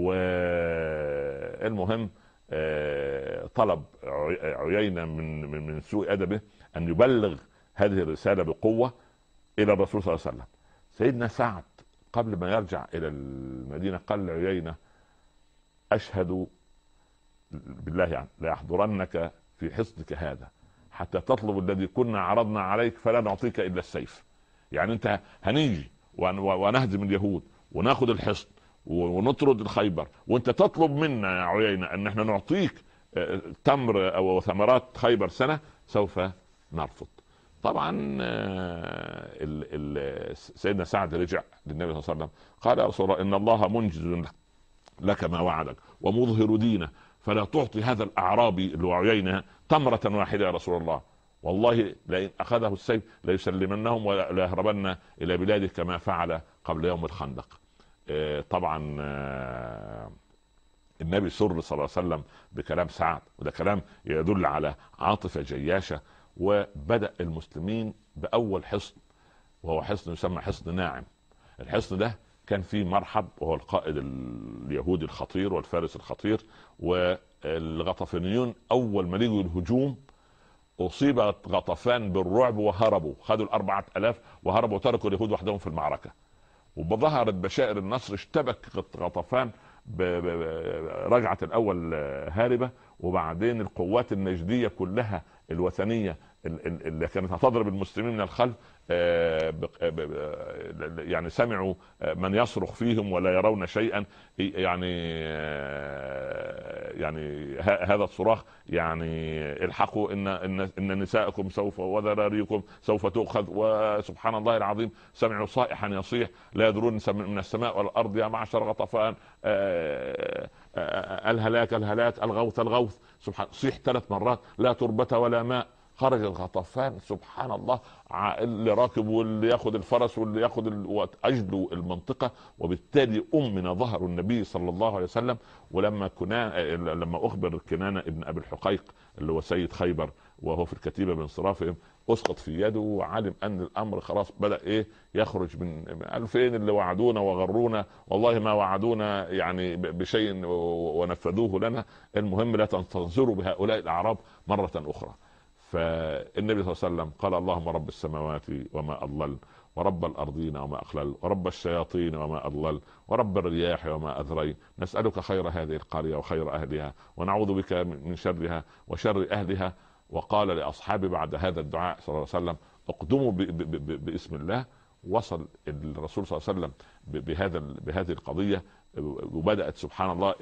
والمهم طلب عيينة من سوء أدبه أن يبلغ هذه الرسالة بقوة إلى الرسول صلى الله عليه وسلم. سيدنا سعد قبل ما يرجع إلى المدينة قال لعيينة أشهد بالله يعني لا يحضرنك في حصنك هذا حتى تطلب الذي كنا عرضنا عليك فلا نعطيك إلا السيف. يعني أنت هنيجي ونهزم اليهود وناخد الحصن ونطرد الخيبر، وأنت تطلب منا يا عيينة أن احنا نعطيك تمر أو ثمرات خيبر سنة، سوف نرفض. طبعا سيدنا سعد رجع للنبي صلى الله عليه وسلم قال يا رسول الله إن الله منجز لك ما وعدك ومظهر دينه، فلا تعطي هذا الأعرابي اللي هو عيينة تمرة واحدة يا رسول الله. والله لئن اخذه السيف ليسلمنهم ولا يهربن الى بلاده كما فعل قبل يوم الخندق. طبعا النبي سر صلى الله عليه وسلم بكلام سعد، وده كلام يدل على عاطفة جياشة. وبدأ المسلمين بأول حصن، وهو حصن يسمى حصن ناعم. الحصن ده كان فيه مرحب، وهو القائد اليهودي الخطير والفارس الخطير. والغطفانيون أول ما لقوا الهجوم أصيب غطفان بالرعب وهربوا، خدوا 4000 وهربوا وتركوا اليهود وحدهم في المعركة. وظهرت بشائر النصر، اشتبك غطفان رجعت الأول هاربة، وبعدين القوات النجدية كلها الوثنية اللي كانت هتضرب المسلمين من الخلف يعني سمعوا من يصرخ فيهم ولا يرون شيئا، يعني هذا الصراخ يعني الحقوا ان نساءكم سوف وذراريكم سوف تؤخذ. وسبحان الله العظيم سمعوا صائحا يصيح لا يدرون من السماء والارض يا معشر غطفان الهلاك الهلاك الغوث الغوث. سبحان، صيح 3 مرات لا تربة ولا ماء. خرج الغطفان سبحان الله، اللي راكب واللي ياخذ الفرس واللي ياخذ اجلوا المنطقه. وبالتالي امنا ظهر النبي صلى الله عليه وسلم. ولما لما اخبر كنانه ابن ابي الحقيق اللي هو سيد خيبر وهو في الكتيبه بانصرافهم، اسقط في يده وعلم ان الامر خلاص بدا يخرج من 2000 اللي وعدونا وغرونا، والله ما وعدونا يعني بشيء ونفذوه لنا. المهم لا تنتظروا بهؤلاء الاعراب مره اخرى. فالنبي صلى الله عليه وسلم قال اللهم رب السماوات وما أضلل، ورب الأرضين وما أخلل، ورب الشياطين وما أضلل، ورب الرياح وما أذري، نسألك خير هذه القرية وخير أهلها، ونعوذ بك من شرها وشر أهلها. وقال لأصحابه بعد هذا الدعاء صلى الله عليه وسلم اقدموا باسم الله. وصل الرسول صلى الله عليه وسلم بهذه القضية، وبدأت سبحان الله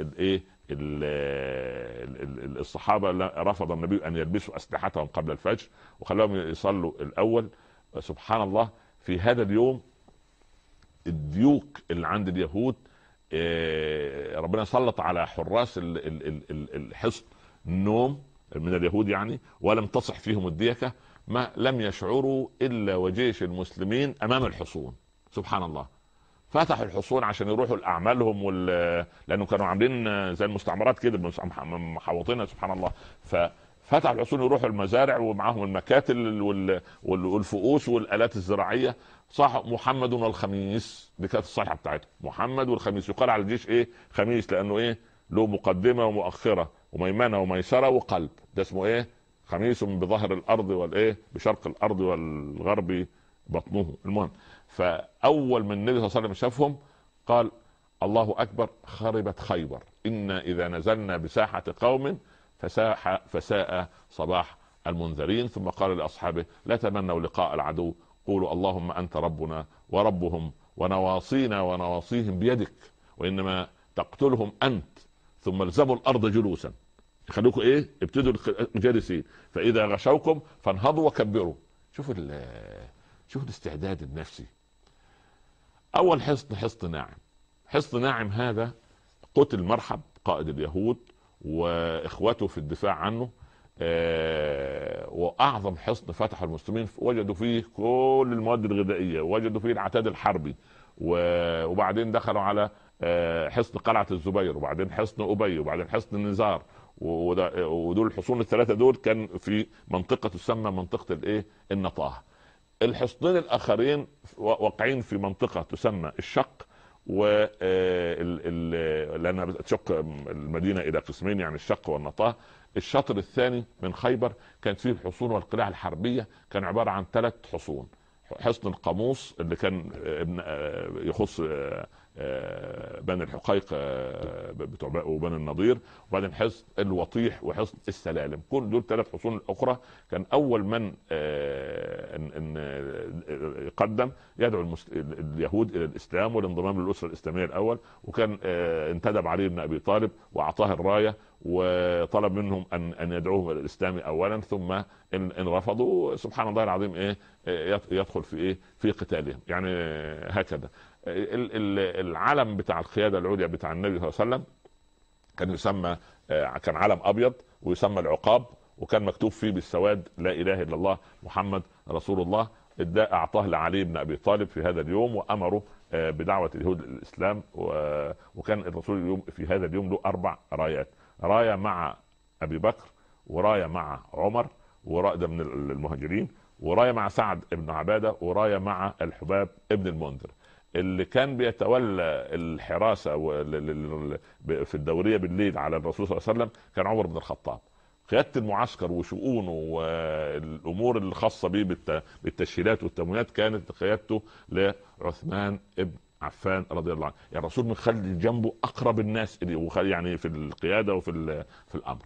الصحابة رفض النبي أن يلبسوا أسلحتهم قبل الفجر وخلاهم يصلوا الأول. سبحان الله في هذا اليوم الديوك اللي عند اليهود ربنا سلط على حراس الحصن النوم من اليهود يعني، ولم تصح فيهم الديكة. ما لم يشعروا إلا وجيش المسلمين أمام الحصون. سبحان الله فتحوا الحصون عشان يروحوا لأعمالهم لأنه كانوا عاملين زي المستعمرات كده محوطينها. سبحان الله ففتحوا الحصون يروحوا المزارع ومعهم المكاتل والفؤوس والآلات الزراعية. صح محمد والخميس، دي كانت الصيحة بتاعتهم، محمد والخميس. يقال على الجيش خميس لأنه له مقدمة ومؤخرة وميمنة وميسرة وقلب. ده اسمه خميس بظهر الأرض بشرق الأرض والغرب بطنه. المهم فأول من النبي صلى الله عليه وسلم شافهم قال الله أكبر خربت خيبر، إنا إذا نزلنا بساحة قوم فساء صباح المنذرين. ثم قال لأصحابه لا تمنوا لقاء العدو، قولوا اللهم أنت ربنا وربهم ونواصينا ونواصيهم بيدك، وإنما تقتلهم أنت، ثم الزموا الأرض جلوسا. خلوكم ابتدوا جالسين، فإذا غشوكم فانهضوا وكبروا. شوفوا الاستعداد النفسي. اول حصن ناعم. حصن ناعم هذا قتل مرحب قائد اليهود واخوته في الدفاع عنه. واعظم حصن فتح المسلمين، وجدوا فيه كل المواد الغذائيه، وجدوا فيه العتاد الحربي. وبعدين دخلوا على حصن قلعة الزبير، وبعدين حصن أبي، وبعدين حصن النزار. ودول الحصون الثلاثة دول كان في منطقة تسمى منطقة النطاه. الحصنين الآخرين واقعين في منطقة تسمى الشق، لأنها تشق المدينة إلى قسمين يعني الشق والنطاه. الشطر الثاني من خيبر كانت فيه الحصون والقلاع الحربية، كان عبارة عن 3 حصون. حصن القاموس اللي كان يخص بني الحقيق وبني النضير، وبعدين حصن الوطيح وحصن السلالم. كل دول 3 حصون الاخرى كان اول من قدم يدعو اليهود الى الاسلام والانضمام للاسره الاسلاميه الاول. وكان انتدب علي بن ابي طالب واعطاه الرايه وطلب منهم ان يدعوهم الى الاسلام اولا، ثم ان رفضوا سبحان الله العظيم يدخل في قتالهم يعني. هكذا العلم بتاع القياده العليا بتاع النبي صلى الله عليه وسلم كان يسمى، كان علم ابيض ويسمى العقاب، وكان مكتوب فيه بالسواد لا اله الا الله محمد رسول الله. اعطاه لعلي بن ابي طالب في هذا اليوم وامره بدعوه اليهود للاسلام. وكان الرسول اليوم في هذا اليوم له 4 رايات: رايه مع ابي بكر، ورايه مع عمر، ورايه ده من المهاجرين، ورايه مع سعد بن عباده، ورايه مع الحباب ابن المنذر. اللي كان بيتولى الحراسه في الدوريه بالليل على الرسول صلى الله عليه وسلم كان عمر بن الخطاب. قياده المعسكر وشؤونه والامور الخاصه به بالتسهيلات والتموينات كانت قيادته لعثمان ابن عفان رضي الله عنه. يعني الرسول مخلي جنبه اقرب الناس يعني في القياده في الامر.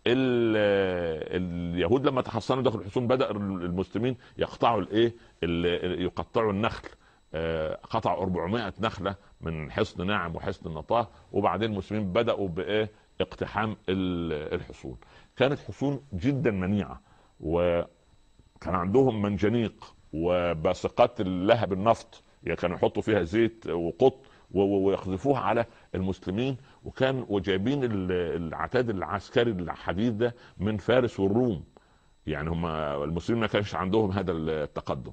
اليهود لما تحصنوا داخل الحصون بدأ المسلمين يقطعوا يقطعوا النخل. قطعوا 400 نخلة من حصن ناعم وحصن النطاه. وبعدين المسلمين بدأوا باقتحام الحصون. كانت حصون جدا منيعة، وكان عندهم منجنيق وباسقات اللهب النفط، يعني كانوا يحطوا فيها زيت وقط ويقذفوها على المسلمين. وجايبين العتاد العسكري الحديد ده من فارس والروم. يعني هم المسلمين ما كانش عندهم هذا التقدم.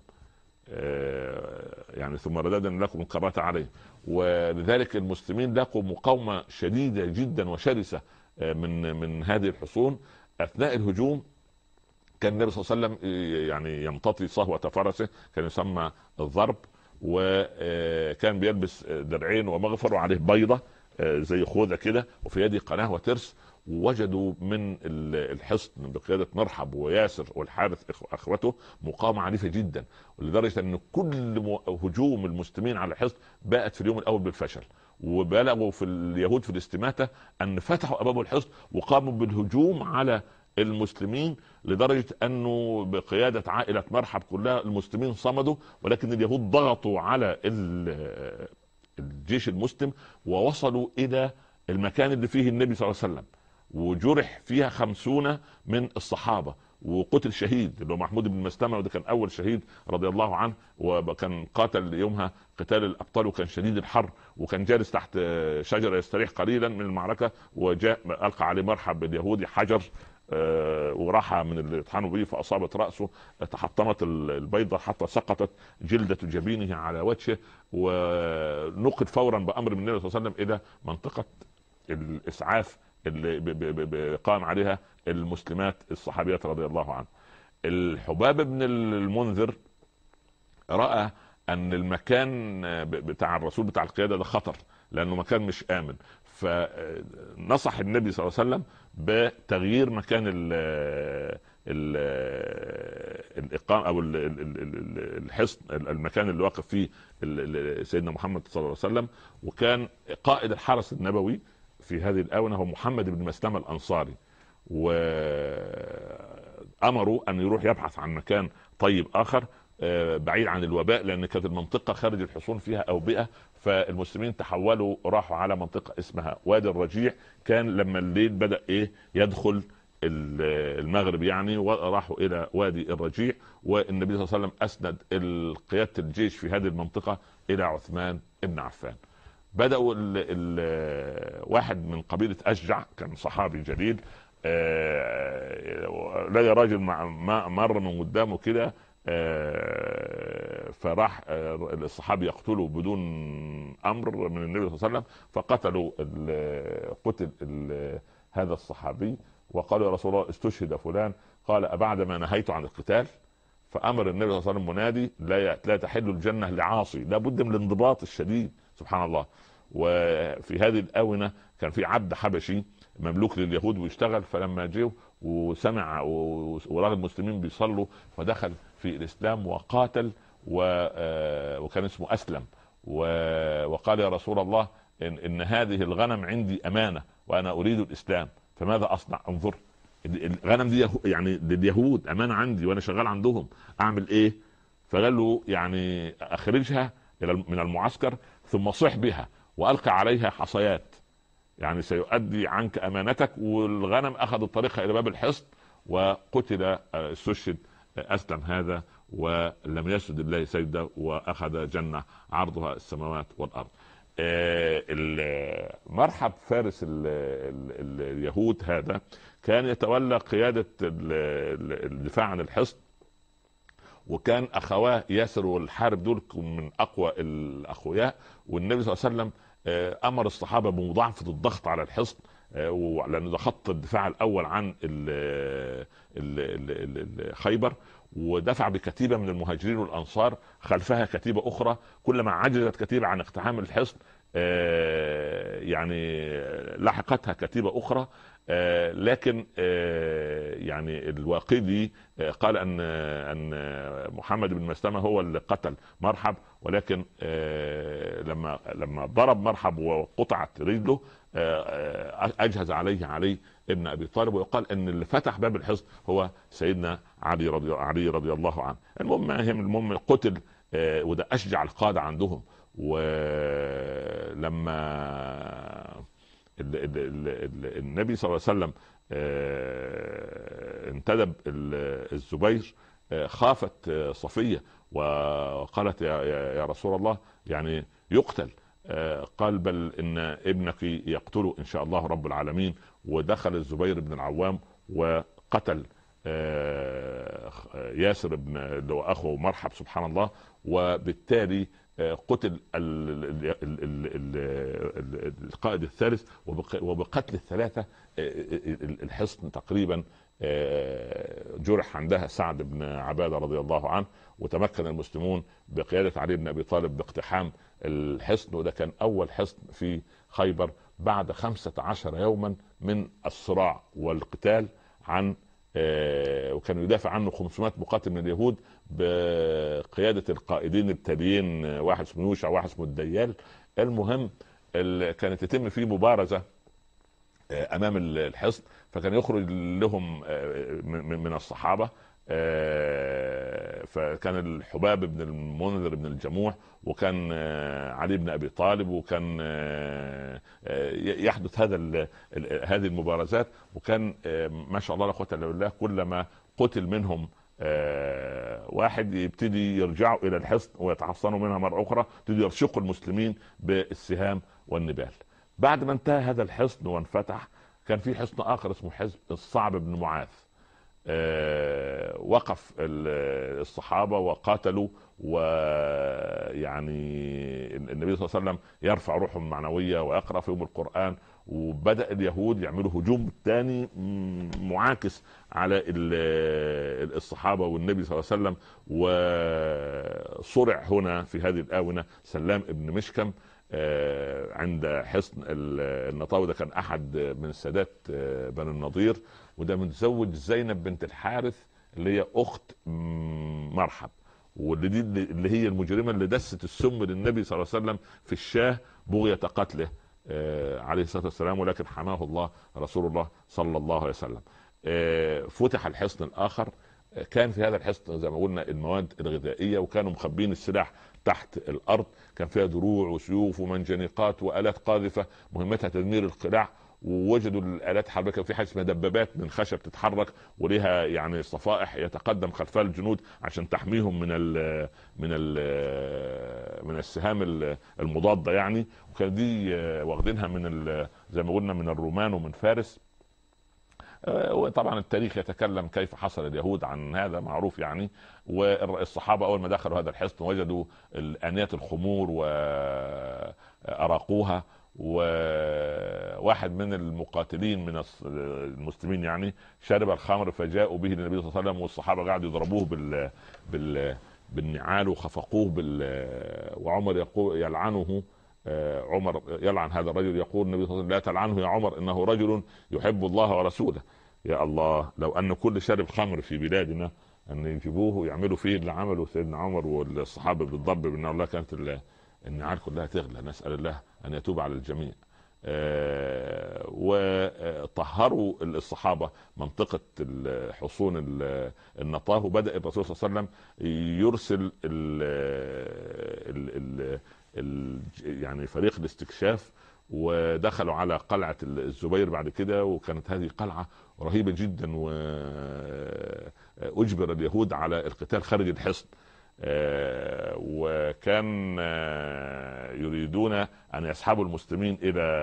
يعني ثم رددنا لكم الكرات عليه. ولذلك المسلمين لقوا مقاومة شديدة جدا وشرسة من هذه الحصون. أثناء الهجوم كان النبي صلى الله عليه وسلم يعني يمتطي صهوة فرسه، كان يسمى الضرب، وكان بيلبس درعين ومغفر وعليه بيضة زي خوذة كده، وفي يده قناة وترس. ووجدوا من الحصن بقيادة مرحب وياسر والحارث اخوته مقاومة عنيفة جدا، ولدرجة ان كل هجوم المسلمين على الحصن باءت في اليوم الاول بالفشل. وبلغوا في اليهود في الاستماتة ان فتحوا ابواب الحصن وقاموا بالهجوم على المسلمين، لدرجة انه بقيادة عائلة مرحب كلها المسلمين صمدوا، ولكن اليهود ضغطوا على الجيش المسلم ووصلوا الى المكان اللي فيه النبي صلى الله عليه وسلم. وجرح فيها 50 من الصحابة، وقتل شهيد اللي هو محمود بن مسلمة، وده كان أول شهيد رضي الله عنه. وكان قاتل يومها قتال الأبطال، وكان شديد الحر، وكان جالس تحت شجرة يستريح قليلا من المعركة، وجاء ألقى عليه مرحب اليهودي حجر وراح من اللي يطحنوا به فأصابت رأسه، تحطمت البيضة حتى سقطت جلدة جبينه على وجهه، ونقل فورا بأمر من النبي صلى الله عليه وسلم إلى منطقة الإسعاف اللي قام عليها المسلمات الصحابيات رضي الله عنه. الحباب بن المنذر رأى ان المكان بتاع الرسول بتاع القيادة ده خطر، لانه مكان مش امن، فنصح النبي صلى الله عليه وسلم بتغيير مكان الاقامه او الحصن، المكان اللي واقف فيه سيدنا محمد صلى الله عليه وسلم. وكان قائد الحرس النبوي في هذه الآونة هو محمد بن مسلمة الأنصاري، وأمروا أن يروح يبحث عن مكان طيب آخر بعيد عن الوباء، لأن كانت المنطقة خارج الحصون فيها أوبئة. فالمسلمين تحولوا راحوا على منطقة اسمها وادي الرجيع. كان لما الليل بدأ يدخل المغرب يعني، وراحوا إلى وادي الرجيع. والنبي صلى الله عليه وسلم أسند قيادة الجيش في هذه المنطقة إلى عثمان بن عفان. بدأوا واحد من قبيلة أشجع، كان صحابي جليل، لقى راجل مر من قدامه كده، فراح الصحابي يقتله بدون أمر من النبي صلى الله عليه وسلم، فقتلوا قتل هذا الصحابي، وقالوا يا رسول الله استشهد فلان. قال أبعد ما نهيت عن القتال؟ فأمر النبي صلى الله عليه وسلم منادي لا تحل الجنة لعاصي، لا بد من الانضباط الشديد. سبحان الله. وفي هذه الآونة كان في عبد حبشي مملوك لليهود ويشتغل، فلما جه وسمع ورأى المسلمين بيصلوا فدخل في الإسلام وقاتل، وكان اسمه أسلم، وقال يا رسول الله إن هذه الغنم عندي أمانة وأنا أريد الإسلام، فماذا أصنع؟ انظر الغنم دي يعني لليهود أمانة عندي وأنا شغال عندهم، أعمل إيه؟ فقال له يعني أخرجها من المعسكر ثم صح بها وألقى عليها حصيات، يعني سيؤدي عنك أمانتك. والغنم أخذ الطريق إلى باب الحصن وقتل، استشهد أسلم هذا ولم يسجد الله سجدة، وأخذ جنة عرضها السماوات والأرض. مرحب فارس اليهود هذا كان يتولى قيادة الدفاع عن الحصن، وكان اخواه ياسر والحارب دول من اقوى الاقوياء. والنبي صلى الله عليه وسلم امر الصحابه بمضاعفه الضغط على الحصن، لان ده خط الدفاع الاول عن خيبر، ودفع بكتيبه من المهاجرين والانصار خلفها كتيبه اخرى. كلما عجزت كتيبه عن اقتحام الحصن يعني لحقتها كتيبه اخرى. لكن يعني الواقدي قال ان محمد بن مسلمة هو اللي قتل مرحب، ولكن لما ضرب مرحب وقطعت رجله اجهز عليه علي ابن ابي طالب، ويقال ان اللي فتح باب الحصن هو سيدنا علي رضي الله عنه. المهم قتل، وده اشجع القاده عندهم. ولما النبي صلى الله عليه وسلم انتدب الزبير، خافت صفية وقالت يا رسول الله يعني يقتل. قال بل إن ابنك يقتله إن شاء الله رب العالمين. ودخل الزبير بن العوام وقتل ياسر بن اللي هو أخوه مرحب سبحان الله. وبالتالي قتل القائد الثالث، وبقتل الثلاثة الحصن تقريبا جرح عندها سعد بن عبادة رضي الله عنه. وتمكن المسلمون بقيادة علي بن أبي طالب باقتحام الحصن، وده كان أول حصن في خيبر بعد 15 يوما من الصراع والقتال عن وكان يدافع عنه 500 مقاتل من اليهود بقيادة القائدين التاليين، واحد اسمه يوشع واحد اسمه الديال. المهم كانت تتم فيه مبارزة امام الحصن، فكان يخرج لهم من الصحابة. فكان الحباب بن المنذر بن الجموح، وكان علي بن ابي طالب، وكان يحدث هذه المبارزات. وكان ما شاء الله لا قوه الا بالله كلما قتل منهم واحد يبتدي يرجعوا الى الحصن ويتحصنوا منها مرة اخرى، يبتدي يرشقوا المسلمين بالسهام والنبال. بعد ما انتهى هذا الحصن وانفتح، كان في حصن اخر اسمه حصن الصعب بن معاذ. وقف الصحابة وقاتلوا، ويعني النبي صلى الله عليه وسلم يرفع روحهم المعنوية ويقرأ فيهم القرآن. وبدأ اليهود يعملوا هجوم تاني معاكس على الصحابة والنبي صلى الله عليه وسلم. وصرع هنا في هذه الآونة سلام ابن مشكم عند حصن النطاوي. ده كان أحد من السادات بني النضير، وده متزوج زينب بنت الحارث اللي هي أخت مرحب، واللي اللي هي المجرمة اللي دست السم للنبي صلى الله عليه وسلم في الشاه بغية قتله عليه الصلاة والسلام، ولكن حماه الله رسول الله صلى الله عليه وسلم. فتح الحصن الآخر. كان في هذا الحصن زي ما قلنا المواد الغذائية، وكانوا مخبين السلاح تحت الأرض. كان فيها دروع وسيوف ومنجنيقات وآلات قاذفة مهمتها تدمير القلاع. ووجدوا الآلات الحربية، كان في حاجة اسمها دبابات من خشب تتحرك ولها يعني صفائح يتقدم خلفها الجنود عشان تحميهم من السهام المضادة يعني. وكان دي واخدينها زي ما قلنا من الرومان ومن فارس. وطبعا التاريخ يتكلم كيف حصل اليهود عن هذا معروف يعني. والصحابة أول ما دخلوا هذا الحصن وجدوا آنية الخمور وأراقوها. وواحد من المقاتلين من المسلمين يعني شرب الخمر، فجاءوا به للنبي صلى الله عليه وسلم، والصحابة قاعدوا يضربوه بالنعال وخفقوه وعمر يقول يلعنه. عمر يلعن هذا الرجل، يقول النبي صلى الله عليه وسلم لا تلعنه يا عمر انه رجل يحب الله ورسوله. يا الله، لو ان كل شارب خمر في بلادنا ان يجيبوه ويعملوا فيه اللي عمله سيدنا عمر والصحابه بالضرب بان الله كانت النعال كلها تغلى. نسال الله ان يتوب على الجميع. وطهروا الصحابه منطقه حصون النطاه. وبدا الرسول صلى الله عليه وسلم يرسل يعني فريق الاستكشاف، ودخلوا على قلعة الزبير بعد كده. وكانت هذه قلعة رهيبة جدا، وأجبر اليهود على القتال خارج الحصن. وكان يريدون ان يسحبوا المسلمين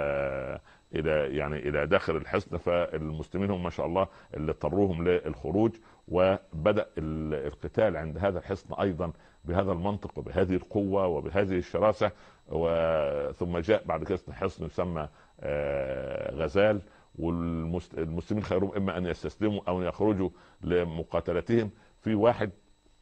الى داخل الحصن، فالمسلمين هم ما شاء الله اللي اضطروهم للخروج، وبدأ القتال عند هذا الحصن ايضا بهذا المنطق وبهذه القوة وبهذه الشراسة. ثم جاء بعد كده حصن يسمى غزال، والمسلمين خيرهم اما ان يستسلموا او يخرجوا لمقاتلتهم. في واحد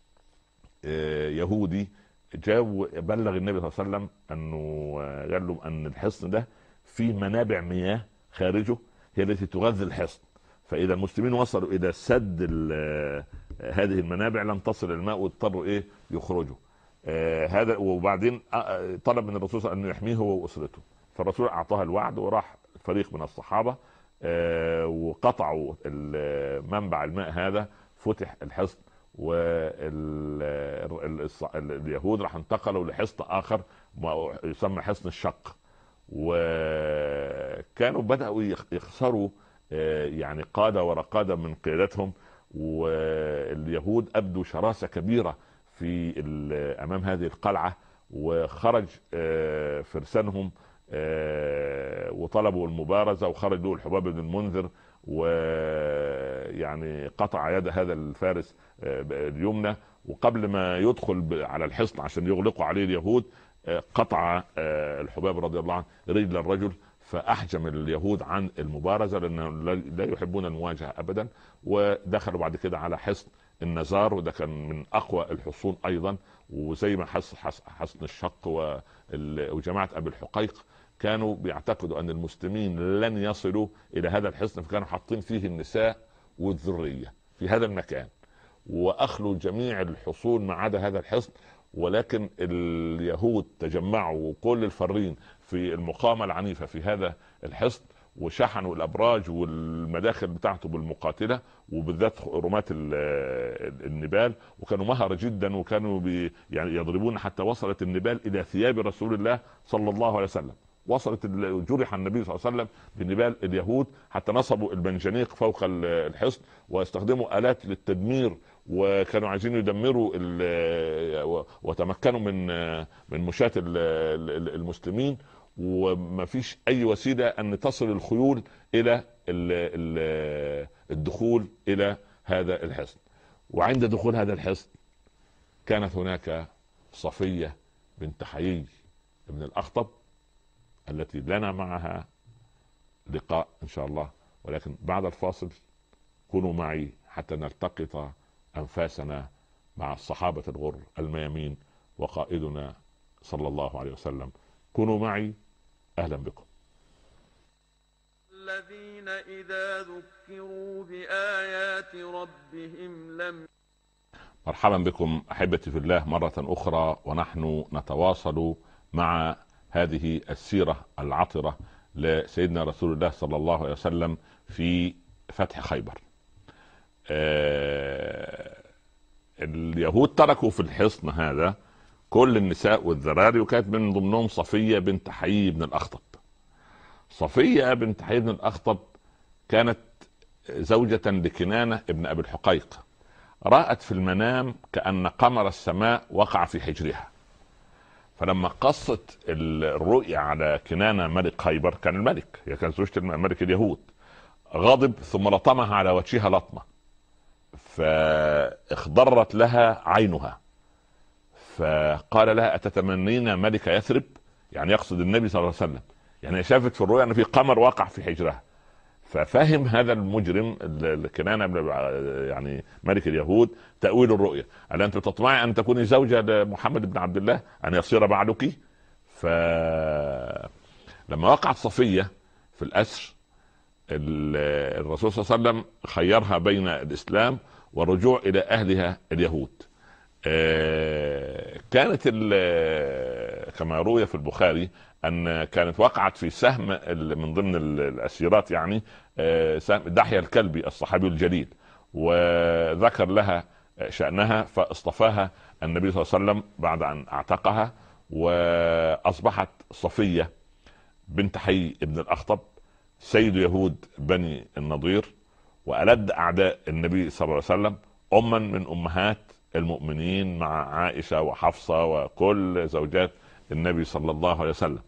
يهودي جاء بلغ النبي صلى الله عليه وسلم انه قال له ان الحصن ده فيه منابع مياه خارجه هي التي تغذي الحصن، فاذا المسلمين وصلوا الى سد هذه المنابع لن تصل الماء واضطروا يخرجوا. هذا. وبعدين طلب من الرسول صلى الله عليه وسلم ان يحميه هو واسرته، فالرسول اعطاها الوعد، وراح فريق من الصحابه وقطعوا منبع الماء هذا، فتح الحصن، واليهود راح انتقلوا لحصن اخر يسمى حصن الشق. وكانوا بدأوا يخسروا يعني قادة ورا قادة من قيادتهم، واليهود أبدوا شراسة كبيرة في أمام هذه القلعة، وخرج فرسانهم وطلبوا المبارزة، وخرج له الحباب بن المنذر ويعني قطع يد هذا الفارس اليمنى، وقبل ما يدخل على الحصن عشان يغلقوا عليه اليهود قطع الحباب رضي الله عنه رجل الرجل، فأحجم اليهود عن المبارزة لأنهم لا يحبون المواجهة أبدا. ودخلوا بعد كده على حصن النزار، وده كان من أقوى الحصون أيضا، وزي ما حصن الشق وجماعة أبي الحقيق كانوا بيعتقدوا أن المسلمين لن يصلوا إلى هذا الحصن، فكانوا حاطين فيه النساء والذرية في هذا المكان، وأخلوا جميع الحصون ما عدا هذا الحصن. ولكن اليهود تجمعوا وكل الفرين في المقاومة العنيفة في هذا الحصن، وشحنوا الأبراج والمداخل بتاعته بالمقاتلة، وبالذات رماة النبال، وكانوا مهرة جدا، وكانوا يعني يضربون حتى وصلت النبال إلى ثياب رسول الله صلى الله عليه وسلم. وصلت جرح النبي صلى الله عليه وسلم بنبال اليهود، حتى نصبوا المنجنيق فوق الحصن واستخدموا آلات للتدمير، وكانوا عايزين يدمروا وتمكنوا من مشاة المسلمين، وما فيش اي وسيله ان تصل الخيول الى الدخول الى هذا الحصن. وعند دخول هذا الحصن كانت هناك صفية بنت حيي بن الأخطب التي لنا معها لقاء ان شاء الله، ولكن بعد الفاصل كونوا معي حتى نلتقط أنفاسنا مع الصحابة الغر الميامين وقائدنا صلى الله عليه وسلم. كونوا معي، أهلا بكم. الذين إذا ذكروا بآيات ربهم لم. مرحبا بكم أحبتي في الله مرة أخرى، ونحن نتواصل مع هذه السيرة العطرة لسيدنا رسول الله صلى الله عليه وسلم في فتح خيبر. اليهود تركوا في الحصن هذا كل النساء والذراري، وكانت من ضمنهم صفية بنت حيي بن الأخطب. صفية بنت حيي بن الأخطب كانت زوجة لكنانة ابن أبي الحقيق، رأت في المنام كأن قمر السماء وقع في حجرها، فلما قصت الرؤيا على كنانة ملك خيبر، كان الملك، هي كانت زوجة الملك اليهود، غضب ثم لطمها على وجهها لطمة فاخضرت لها عينها، فقال لها أتتمنين ملك يثرب؟ يعني يقصد النبي صلى الله عليه وسلم، يعني شافت في الرؤيا أن في قمر وقع في حجرها. ففهم هذا المجرم كنانة يعني ملك اليهود تأويل الرؤيا، قال أنت تطمعي أن تكوني زوجة لمحمد بن عبد الله أن يصير بعدك؟ فلما وقعت صفية في الأسر، الرسول صلى الله عليه وسلم خيرها بين الإسلام والرجوع إلى أهلها اليهود. كانت كما روي في البخاري أن كانت وقعت في سهم من ضمن الأسيرات، يعني سهم دحية الكلبي الصحابي الجليل، وذكر لها شأنها فاصطفاها النبي صلى الله عليه وسلم بعد أن اعتقها، وأصبحت صفية بنت حيي ابن الأخطب سيد يهود بني النضير، وألد أعداء النبي صلى الله عليه وسلم، أما من أمهات المؤمنين مع عائشة وحفصة وكل زوجات النبي صلى الله عليه وسلم.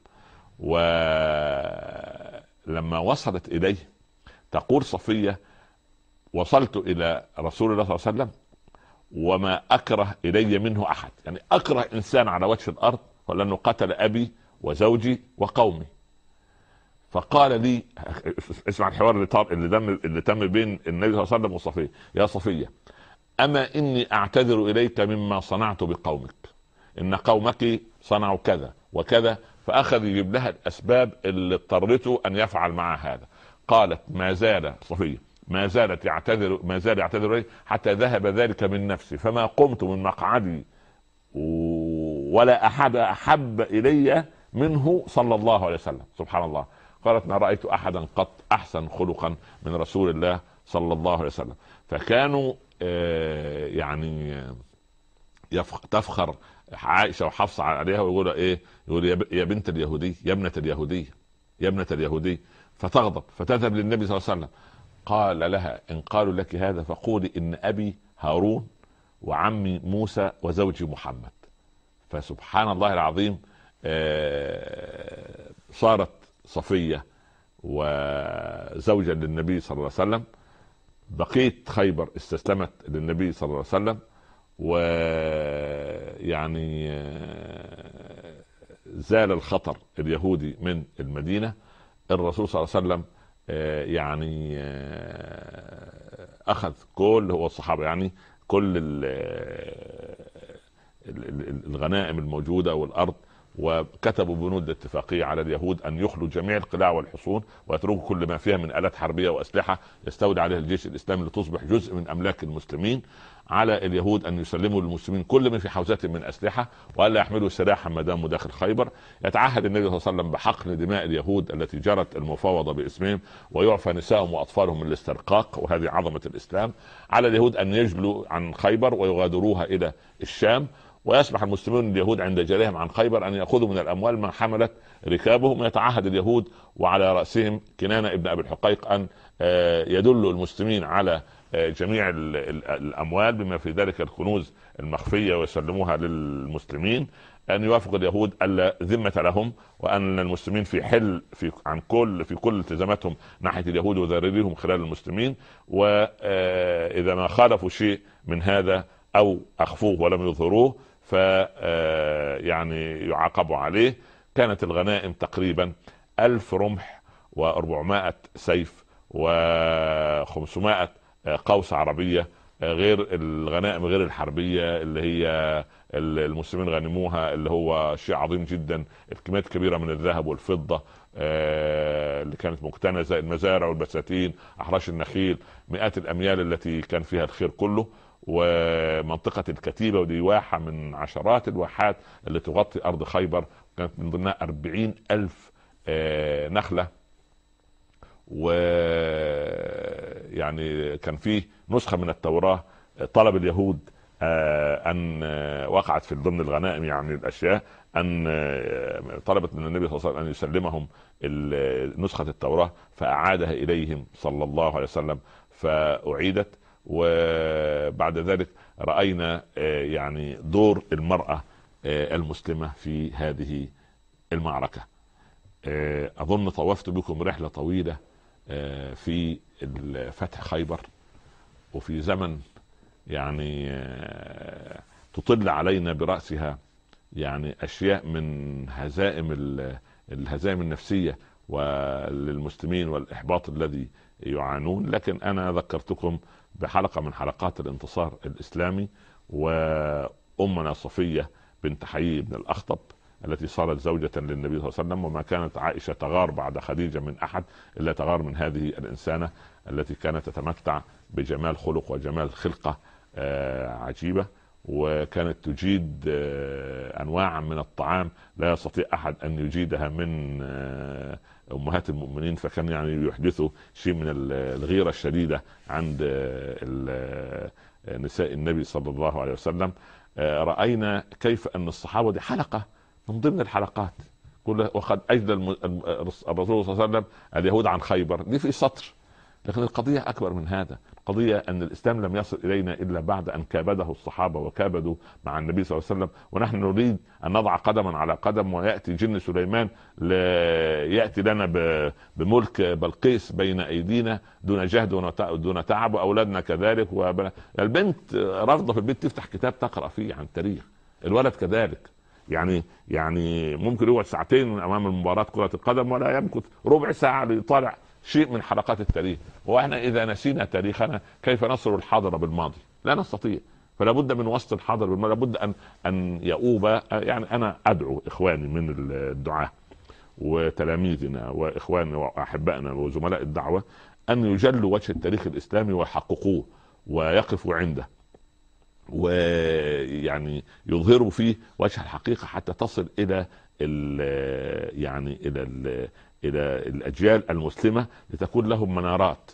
ولما وصلت إليه تقول صفية: وصلت إلى رسول الله صلى الله عليه وسلم وما أكره إلي منه أحد، يعني أكره إنسان على وجه الأرض ولأنه قتل أبي وزوجي وقومي. فقال لي، اسمع الحوار اللي تم بين النبي صلى الله عليه وسلم وصفية: يا صفية، أما إني أعتذر إليك مما صنعت بقومك، إن قومك صنعوا كذا وكذا. فأخذ يجيب لها الأسباب اللي اضطرته أن يفعل مع هذا. قالت: ما زال صفية ما زال يعتذر إلي حتى ذهب ذلك من نفسي، فما قمت من مقعدي ولا أحد أحب إلي منه صلى الله عليه وسلم. سبحان الله. قالت: ما رأيت أحدا قط أحسن خلقا من رسول الله صلى الله عليه وسلم. فكانوا يعني تفخر عائشة وحفصة عليها ويقول ايه؟ يقول: يا بنت اليهودي، يا ابنة اليهودي، يا ابنة اليهودي. فتغضب فتذهب للنبي صلى الله عليه وسلم. قال لها: إن قالوا لك هذا فقولي إن أبي هارون وعمي موسى وزوجي محمد. فسبحان الله العظيم، صارت صفية وزوجا للنبي صلى الله عليه وسلم. بقية خيبر استسلمت للنبي صلى الله عليه وسلم، ويعني زال الخطر اليهودي من المدينة. الرسول صلى الله عليه وسلم يعني أخذ كل هو الصحابة يعني كل الغنائم الموجودة والأرض، وكتبوا بنود اتفاقية على اليهود أن يخلوا جميع القلاع والحصون ويتركوا كل ما فيها من آلات حربية وأسلحة يستولي عليها الجيش الإسلامي لتصبح جزء من أملاك المسلمين. على اليهود أن يسلموا للمسلمين كل ما في حوزتهم من أسلحة، وألا يحملوا سلاحا ما داموا داخل خيبر. يتعهد النبي صلى الله عليه وسلم بحقن دماء اليهود التي جرت المفاوضة باسمهم، ويعفى نسائهم وأطفالهم من الاسترقاق، وهذه عظمة الإسلام. على اليهود أن يجلوا عن خيبر ويغادروها إلى الشام، ويسمح المسلمون اليهود عند جريهم عن خيبر أن يأخذوا من الأموال ما حملت ركابهم. يتعهد اليهود وعلى رأسهم كنانة ابن أبي الحقيق أن يدلوا المسلمين على جميع الأموال بما في ذلك الكنوز المخفية ويسلموها للمسلمين. أن يوافق اليهود ألا ذمة لهم، وأن المسلمين في حل في كل التزاماتهم ناحية اليهود وذريرهم خلال المسلمين. وإذا ما خالفوا شيء من هذا أو أخفوه ولم يظهروه يعني يعاقبوا عليه. كانت الغنائم تقريبا 1000 رمح و400 سيف و500 قوس عربية، غير الغنائم غير الحربية اللي هي المسلمين غنموها، اللي هو شيء عظيم جدا. الكميات كبيرة من الذهب والفضة اللي كانت مكتنزة، المزارع والبساتين، أحراش النخيل، مئات الأميال التي كان فيها الخير كله. ومنطقة الكتيبة، ودي واحة من عشرات الواحات اللي تغطي أرض خيبر، كانت من ضمنها 40,000 نخلة. ويعني كان فيه نسخة من التوراة طلب اليهود أن وقعت في ضمن الغنائم، يعني الأشياء أن طلبت من النبي صلى الله عليه وسلم أن يسلمهم نسخة التوراة، فأعادها إليهم صلى الله عليه وسلم فأعيدت. وبعد ذلك رأينا يعني دور المرأة المسلمة في هذه المعركة. أظن طوفت بكم رحلة طويلة في فتح خيبر، وفي زمن يعني تطل علينا برأسها يعني أشياء من الهزائم النفسية وللمسلمين والإحباط الذي يعانون. لكن أنا ذكرتكم بحلقة من حلقات الانتصار الإسلامي، وأمنا صفية بنت حيي بن الأخطب التي صارت زوجة للنبي صلى الله عليه وسلم. وما كانت عائشة تغار بعد خديجة من أحد إلا تغار من هذه الإنسانة التي كانت تتمتع بجمال خلق وجمال خلقة عجيبة، وكانت تجيد أنواعا من الطعام لا يستطيع أحد أن يجيدها من أمهات المؤمنين. فكان يعني يحدثوا شيء من الغيرة الشديدة عند نساء النبي صلى الله عليه وسلم. رأينا كيف أن الصحابة دي حلقة من ضمن الحلقات كلها، وقد أجدى الرسول صلى الله عليه وسلم اليهود عن خيبر، دي في سطر لكن القضية أكبر من هذا. القضية أن الإسلام لم يصل إلينا إلا بعد أن كابده الصحابة وكابدوا مع النبي صلى الله عليه وسلم، ونحن نريد أن نضع قدما على قدم، ويأتي جن سليمان يأتي لنا بملك بلقيس بين أيدينا دون جهد ودون تعب، وأولادنا كذلك. البنت رافضة في البيت تفتح كتاب تقرأ فيه عن التاريخ، الولد كذلك. يعني ممكن يقعد ساعتين أمام المباراة كرة القدم ولا يمكث ربع ساعة ليطالع شيء من حلقات التاريخ. واحنا اذا نسينا تاريخنا كيف نصل الحاضر بالماضي؟ لا نستطيع. فلا بد من وسط الحاضر بالماضي، لابد ان يؤوب. يعني انا ادعو اخواني من الدعاة وتلاميذنا واخواننا واحبائنا وزملاء الدعوة ان يجلوا وجه التاريخ الاسلامي ويحققوه ويقفوا عنده، ويعني يظهروا فيه وجه الحقيقة حتى تصل الى الى الاجيال المسلمة، لتكون لهم منارات.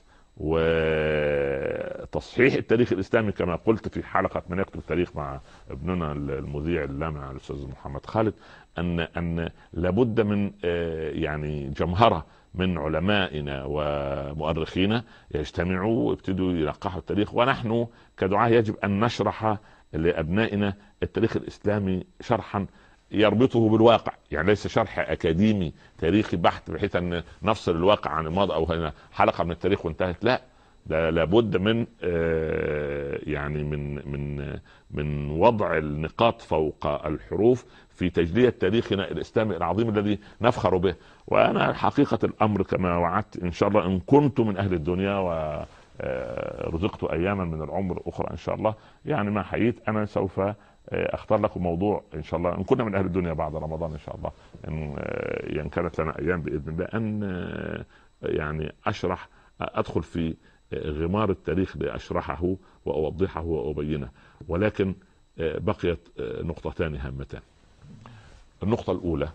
وتصحيح التاريخ الاسلامي كما قلت في حلقة من يكتب التاريخ مع ابننا المذيع اللامع الاستاذ محمد خالد، ان لابد من يعني جمهرة من علمائنا ومؤرخينا يجتمعوا ويبتدوا يلقحوا التاريخ. ونحن كدعاة يجب ان نشرح لابنائنا التاريخ الاسلامي شرحا يربطه بالواقع، يعني ليس شرح اكاديمي تاريخي بحت بحيث ان نفصل الواقع عن الماضي او هنا حلقه من التاريخ وانتهت. لا، لابد من يعني من وضع النقاط فوق الحروف في تجلية تاريخنا الاسلامي العظيم الذي نفخر به. وانا حقيقة الامر كما وعدت ان شاء الله ان كنت من اهل الدنيا ورزقت اياما من العمر اخرى ان شاء الله، يعني ما حييت انا سوف اختار لكم موضوع ان شاء الله ان كنا من اهل الدنيا بعد رمضان ان شاء الله، ان كانت لنا ايام باذن الله، ان يعني اشرح ادخل في غمار التاريخ لاشرحه واوضحه وابينه. ولكن بقيت نقطتان هامتان. النقطة الاولى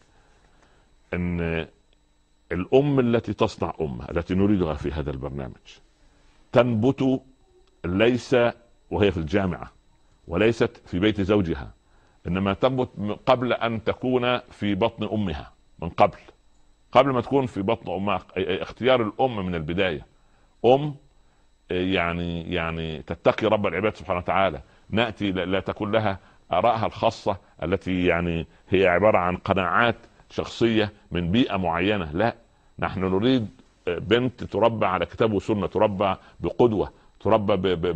ان الام التي تصنع امة التي نريدها في هذا البرنامج تنبت ليس وهي في الجامعة وليست في بيت زوجها، انما تنبت قبل ان تكون في بطن امها، من قبل ما تكون في بطن امها. اختيار الام من البداية، يعني تتقي رب العباد سبحانه وتعالى. نأتي لا تكون لها آرائها الخاصة التي يعني هي عبارة عن قناعات شخصية من بيئة معينة. لا، نحن نريد بنت تربى على كتاب وسنة، تربى بقدوة، تربى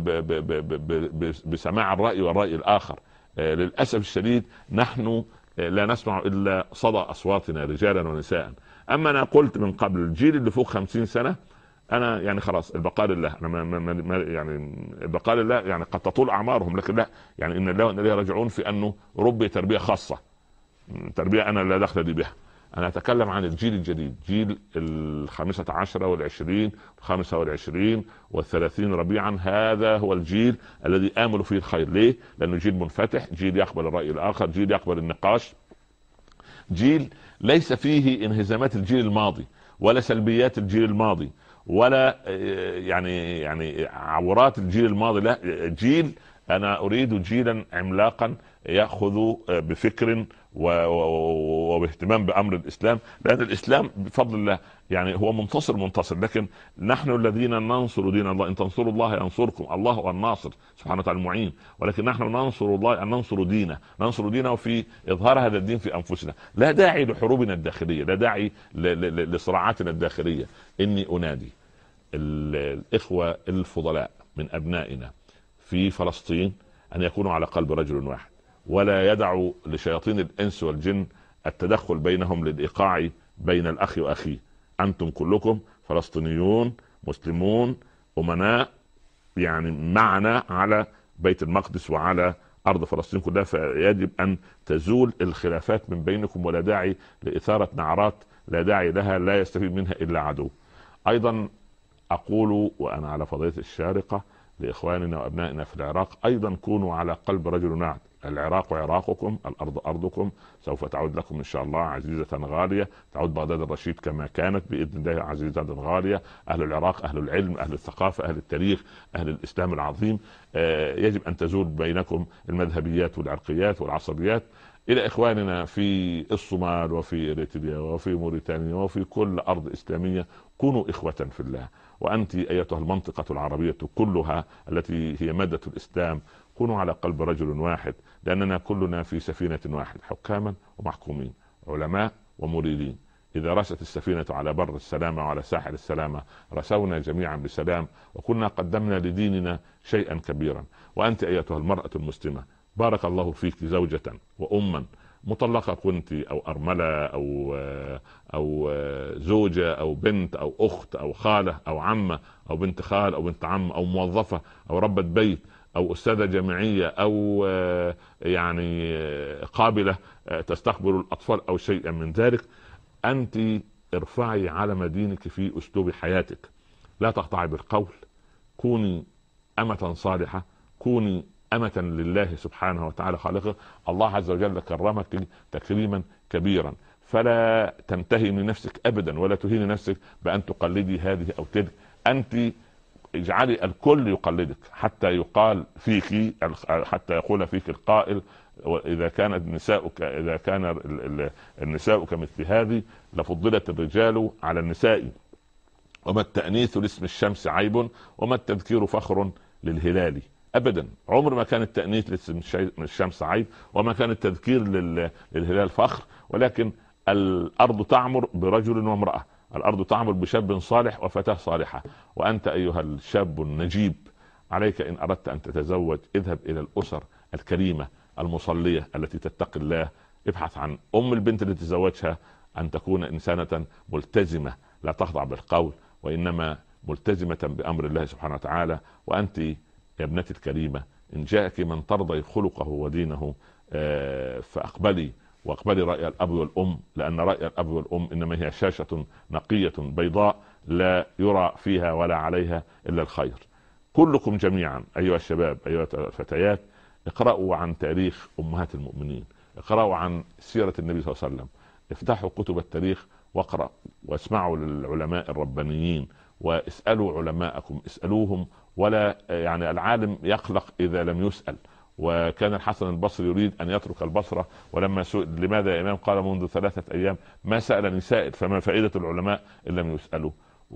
بسماع الرأي والرأي الآخر. للأسف الشديد نحن لا نسمع إلا صدى أصواتنا رجالا ونساء. أما أنا قلت من قبل الجيل اللي فوق 50 سنة أنا يعني خلاص البقاء لله، أنا ما يعني البقاء لله، يعني قد تطول أعمارهم لكن لا، يعني إن الله وإن إليه راجعون، في أنه ربي تربية خاصة، تربية أنا لا دخل لي بها. أنا أتكلم عن الجيل الجديد، جيل 15 والعشرين 25 و30 ربيعا. هذا هو الجيل الذي آمل فيه الخير. ليه؟ لأنه جيل منفتح، جيل يقبل الرأي الآخر، جيل يقبل النقاش، جيل ليس فيه انهزامات الجيل الماضي ولا سلبيات الجيل الماضي ولا يعني عورات الجيل الماضي. لا، جيل أنا أريد جيلا عملاقا يأخذ بفكر وباهتمام بأمر الإسلام، لأن الإسلام بفضل الله يعني هو منتصر، لكن نحن الذين ننصر دين الله. إن تنصروا الله ينصركم، الله هو الناصر سبحانه وتعالى المعين، ولكن نحن ننصر الله أن ننصر دينه في إظهار هذا الدين في أنفسنا. لا داعي لحروبنا الداخلية، لا داعي لصراعاتنا الداخلية. إني أنادي الإخوة الفضلاء من أبنائنا في فلسطين أن يكونوا على قلب رجل واحد، ولا يدعوا لشياطين الإنس والجن التدخل بينهم للإيقاع بين الأخ وأخيه. أنتم كلكم فلسطينيون مسلمون أمناء، يعني معنا على بيت المقدس وعلى أرض فلسطين كلها، فيجب أن تزول الخلافات من بينكم، ولا داعي لإثارة نعرات لا داعي لها لا يستفيد منها إلا عدو. أيضا أقول وأنا على فضيلة الشارقة لإخواننا وأبنائنا في العراق، أيضا كونوا على قلب رجل واحد. العراق عراقكم، الأرض أرضكم، سوف تعود لكم إن شاء الله عزيزة غالية، تعود بغداد الرشيد كما كانت بإذن الله عزيزة غالية. أهل العراق أهل العلم، أهل الثقافة، أهل التاريخ، أهل الإسلام العظيم. يجب أن تزول بينكم المذهبيات والعرقيات والعصبيات. الى اخواننا في الصومال وفي اريتريا وفي موريتانيا وفي كل ارض اسلاميه، كونوا اخوه في الله. وانت ايتها المنطقه العربيه كلها التي هي ماده الاسلام، كونوا على قلب رجل واحد، لاننا كلنا في سفينه واحده، حكاما ومحكومين، علماء ومريدين. إذا رست السفينة على بر السلامة وعلى ساحل السلامة رسونا جميعا بسلام، وكنا قدمنا لديننا شيئا كبيرا. وأنت أيتها المرأة المسلمة، بارك الله فيك زوجة وأما، مطلقة كنت أو أرملة أو زوجة أو بنت أو أخت أو خالة أو عمة أو بنت خال أو بنت عم أو موظفة أو ربة بيت أو أستاذة جامعية أو يعني قابلة تستقبل الأطفال أو شيئا من ذلك. أنت ارفعي علم دينك في أسلوب حياتك، لا تقطعي بالقول، كوني أمة صالحة، كوني أمة لله سبحانه وتعالى خالقه. الله عز وجل كرمك تكريما كبيرا، فلا تنتهي من نفسك أبدا ولا تهيني نفسك بأن تقلدي هذه أو تلك. أنت اجعلي الكل يقلدك حتى يقال فيك، حتى يقول فيك القائل: إذا كانت نساؤك، إذا كان النساء كمثل هذه لفضلت الرجال على النساء، وما التأنيث لاسم الشمس عيب، وما التذكير فخر للهلال. أبدا، عمر ما كان التأنيث لاسم الشمس عيب، وما كان التذكير للهلال فخر، ولكن الأرض تعمر برجل وامرأة، الأرض تعمر بشاب صالح وفتاة صالحة. وأنت أيها الشاب النجيب، عليك إن أردت أن تتزوج اذهب إلى الأسر الكريمة المصلية التي تتقي الله، ابحث عن البنت التي تزوجها أن تكون إنسانة ملتزمة، لا تخضع بالقول وإنما ملتزمة بأمر الله سبحانه وتعالى. وأنت يا ابنتي الكريمة، إن جاءك من ترضي خلقه ودينه فأقبلي، واقبلي رأي الأب والأم، لأن رأي الأب والأم إنما هي شاشة نقية بيضاء لا يرى فيها ولا عليها إلا الخير. كلكم جميعا أيها الشباب أيها الفتيات، اقرأوا عن تاريخ أمهات المؤمنين، اقرأوا عن سيرة النبي صلى الله عليه وسلم، افتحوا كتب التاريخ واقرأ واسمعوا للعلماء الربانيين، واسألوا علماءكم، اسألوهم. ولا يعني العالم يقلق إذا لم يسأل. وكان الحسن البصري يريد أن يترك البصرة، ولما سئل لماذا يا إمام قال: منذ 3 أيام ما سألني سائل، فما فائدة العلماء إن لم يسألوا.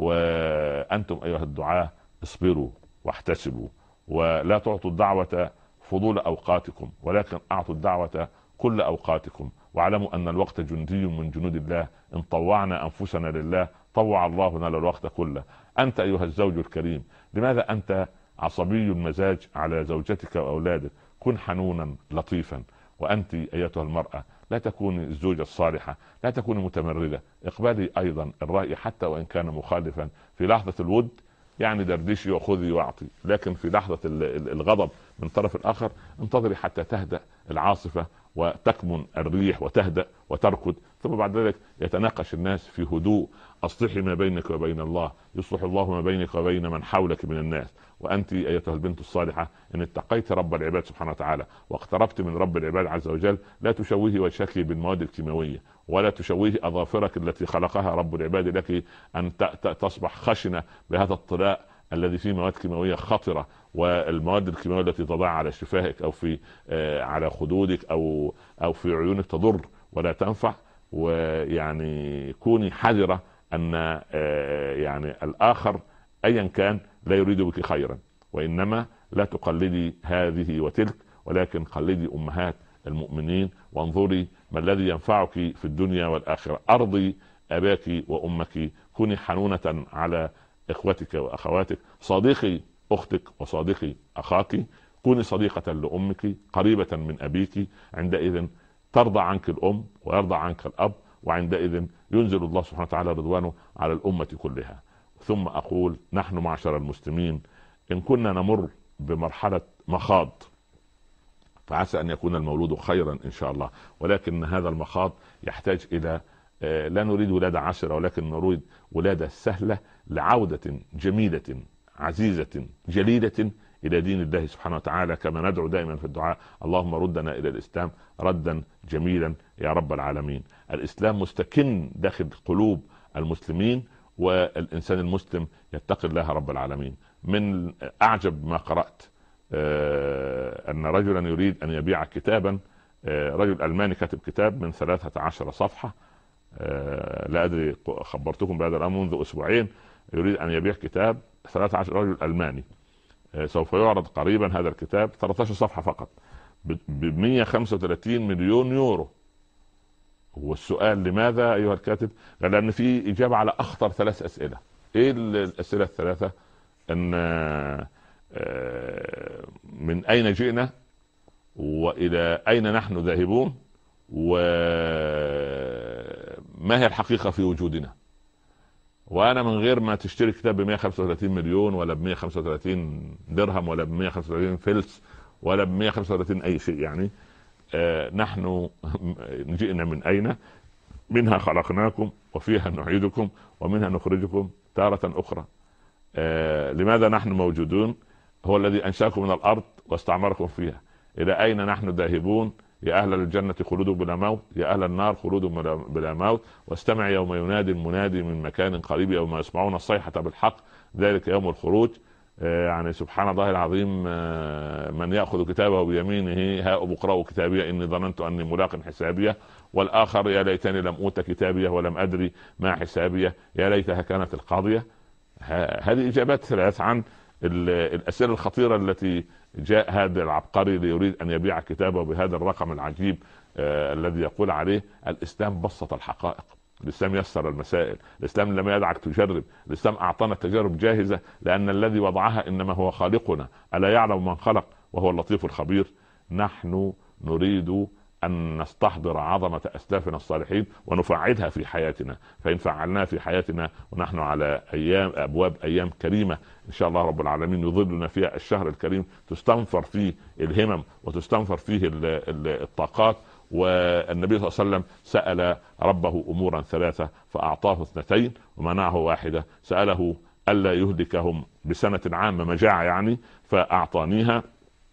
وأنتم أيها الدعاة اصبروا واحتسبوا، ولا تعطوا الدعوة فضول أوقاتكم، ولكن أعطوا الدعوة كل أوقاتكم، واعلموا أن الوقت جندي من جنود الله، إن طوعنا أنفسنا لله طوع الله لنا الوقت كله. أنت أيها الزوج الكريم، لماذا أنت عصبي المزاج على زوجتك وأولادك؟ كن حنونا لطيفا. وأنت أيتها المرأة، لا تكوني الزوجة الصالحة، لا تكوني متمردة، اقبلي أيضا الرأي حتى وإن كان مخالفا. في لحظة الود يعني دردشي وخذي واعطي، لكن في لحظة الغضب من طرف الآخر انتظري حتى تهدأ العاصفة وتكمن الريح وتهدأ وتركض، ثم بعد ذلك يتناقش الناس في هدوء. أصلحي ما بينك وبين الله يصلح الله ما بينك وبين من حولك من الناس. وأنت أيتها البنت الصالحة، إن اتقيت رب العباد سبحانه وتعالى واقتربت من رب العباد عز وجل، لا تشوهي وجهك بالمواد الكيماوية، ولا تشوهي أظافرك التي خلقها رب العباد لك أن تصبح خشنة بهذا الطلاء الذي فيه مواد كيماوية خطرة. والمواد الكيماوية التي تضع على شفاهك أو في على خدودك أو في عيونك تضر ولا تنفع. ويعني كوني حذرة أن يعني الآخر أيا كان لا يريد بك خيرا، وإنما لا تقلدي هذه وتلك، ولكن قلدي أمهات المؤمنين وانظري ما الذي ينفعك في الدنيا والآخرة. أرضي أباك وأمك، كوني حنونة على إخوتك وأخواتك، صديقي أختك وصديقي أخاك، كوني صديقة لأمك قريبة من أبيك. عندئذ ترضى عنك الأم ويرضى عنك الأب، وعندئذ ينزل الله سبحانه وتعالى رضوانه على الأمة كلها. ثم أقول: نحن معشر المسلمين إن كنا نمر بمرحلة مخاض، فعسى أن يكون المولود خيرا إن شاء الله، ولكن هذا المخاض يحتاج إلى لا نريد ولادة عشرة، ولكن نريد ولادة سهلة لعودة جميلة عزيزة جليلة إلى دين الله سبحانه وتعالى، كما ندعو دائما في الدعاء: اللهم ردنا إلى الإسلام ردا جميلا يا رب العالمين. الإسلام مستكن داخل قلوب المسلمين، والإنسان المسلم يتقي الله رب العالمين. من أعجب ما قرأت أن رجلا يريد أن يبيع كتابا رجل ألماني كاتب كتاب من 13 صفحة، لا أدري خبرتكم بهذا الأمر منذ أسبوعين، يريد أن يبيع كتاب 13 رجل ألماني، سوف يعرض قريبا هذا الكتاب 13 صفحة فقط ب 135 مليون يورو. هو السؤال لماذا أيها الكاتب؟ قال لأن في إجابة على أخطر 3 أسئلة. إيه الأسئلة ال3؟ أن من أين جئنا، وإلى أين نحن ذاهبون، وما هي الحقيقة في وجودنا. وانا من غير ما تشتري كتاب ب 135 مليون ولا ب 135 درهم ولا ب 135 فلس ولا ب 135 اي شيء، يعني نحن جئنا من اين؟ منها خلقناكم وفيها نعيدكم ومنها نخرجكم تارة اخرى. لماذا نحن موجودون؟ هو الذي انشاكم من الارض واستعمركم فيها. الى اين نحن ذاهبون؟ يا أهل الجنة خلود بلا موت، يا أهل النار خلود بلا موت. واستمع يوم ينادي المنادي من مكان قريب يوم يسمعون الصيحة بالحق، ذلك يوم الخروج. يعني سبحان الله العظيم. من يأخذ كتابه بيمينه هاؤم اقرأوا كتابي إني ظننت أني ملاق حسابية. والآخر يا ليتني لم أوت كتابيه ولم أدري ما حسابيه، يا ليتها كانت القاضية. هذه إجابات 3 عن الأسئلة الخطيرة التي جاء هذا العبقري ليريد أن يبيع كتابه بهذا الرقم العجيب الذي يقول عليه الإسلام بسط الحقائق، الإسلام يسر المسائل، الإسلام لم يدعك تجرب، الإسلام أعطانا تجارب جاهزة لأن الذي وضعها إنما هو خالقنا، ألا يعلم من خلق وهو اللطيف الخبير. نحن نريد أن نستحضر عظمة أسلافنا الصالحين ونفعلها في حياتنا، فإن فعلناها في حياتنا ونحن على أبواب أيام كريمة إن شاء الله رب العالمين يظلنا فيها الشهر الكريم، تستنفر فيه الهمم وتستنفر فيه الطاقات. والنبي صلى الله عليه وسلم سأل ربه أمورا 3 فأعطاه 2 ومنعه 1. سأله ألا يهلكهم بسنة عامة مجاعة يعني فأعطانيها،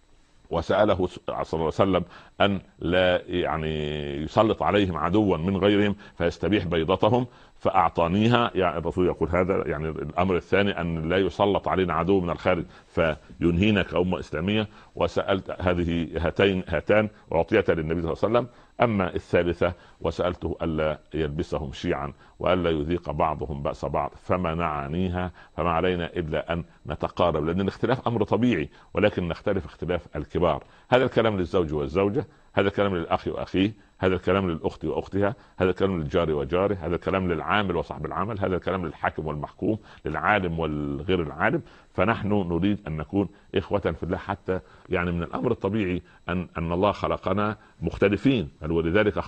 وسأله صلى الله عليه وسلم أن لا يعني يسلط عليهم عدوا من غيرهم فيستبيح بيضتهم فأعطانيها. يعني الرسول يقول هذا، يعني الأمر الثاني أن لا يسلط علينا عدو من الخارج فينهينا كأمة إسلامية. وسألت هذه هاتان أعطيتا للنبي صلى الله عليه وسلم. أما الثالثة وسألته ألا يلبسهم شيعا وألا يذيق بعضهم بأس بعض فمنعنيها. فما علينا إلا أن نتقارب، لأن الاختلاف أمر طبيعي ولكن نختلف اختلاف الكبار. هذا الكلام للزوج والزوجة، هذا الكلام للأخ وأخيه، هذا الكلام للأخت وأختها، هذا الكلام للجار وجاره، هذا الكلام للعامل وصاحب العمل، هذا الكلام للحاكم والمحكوم، للعالم والغير العالم. فنحن نريد أن نكون إخوة في الله، حتى يعني من الأمر الطبيعي أن الله خلقنا مختلفين، ولذلك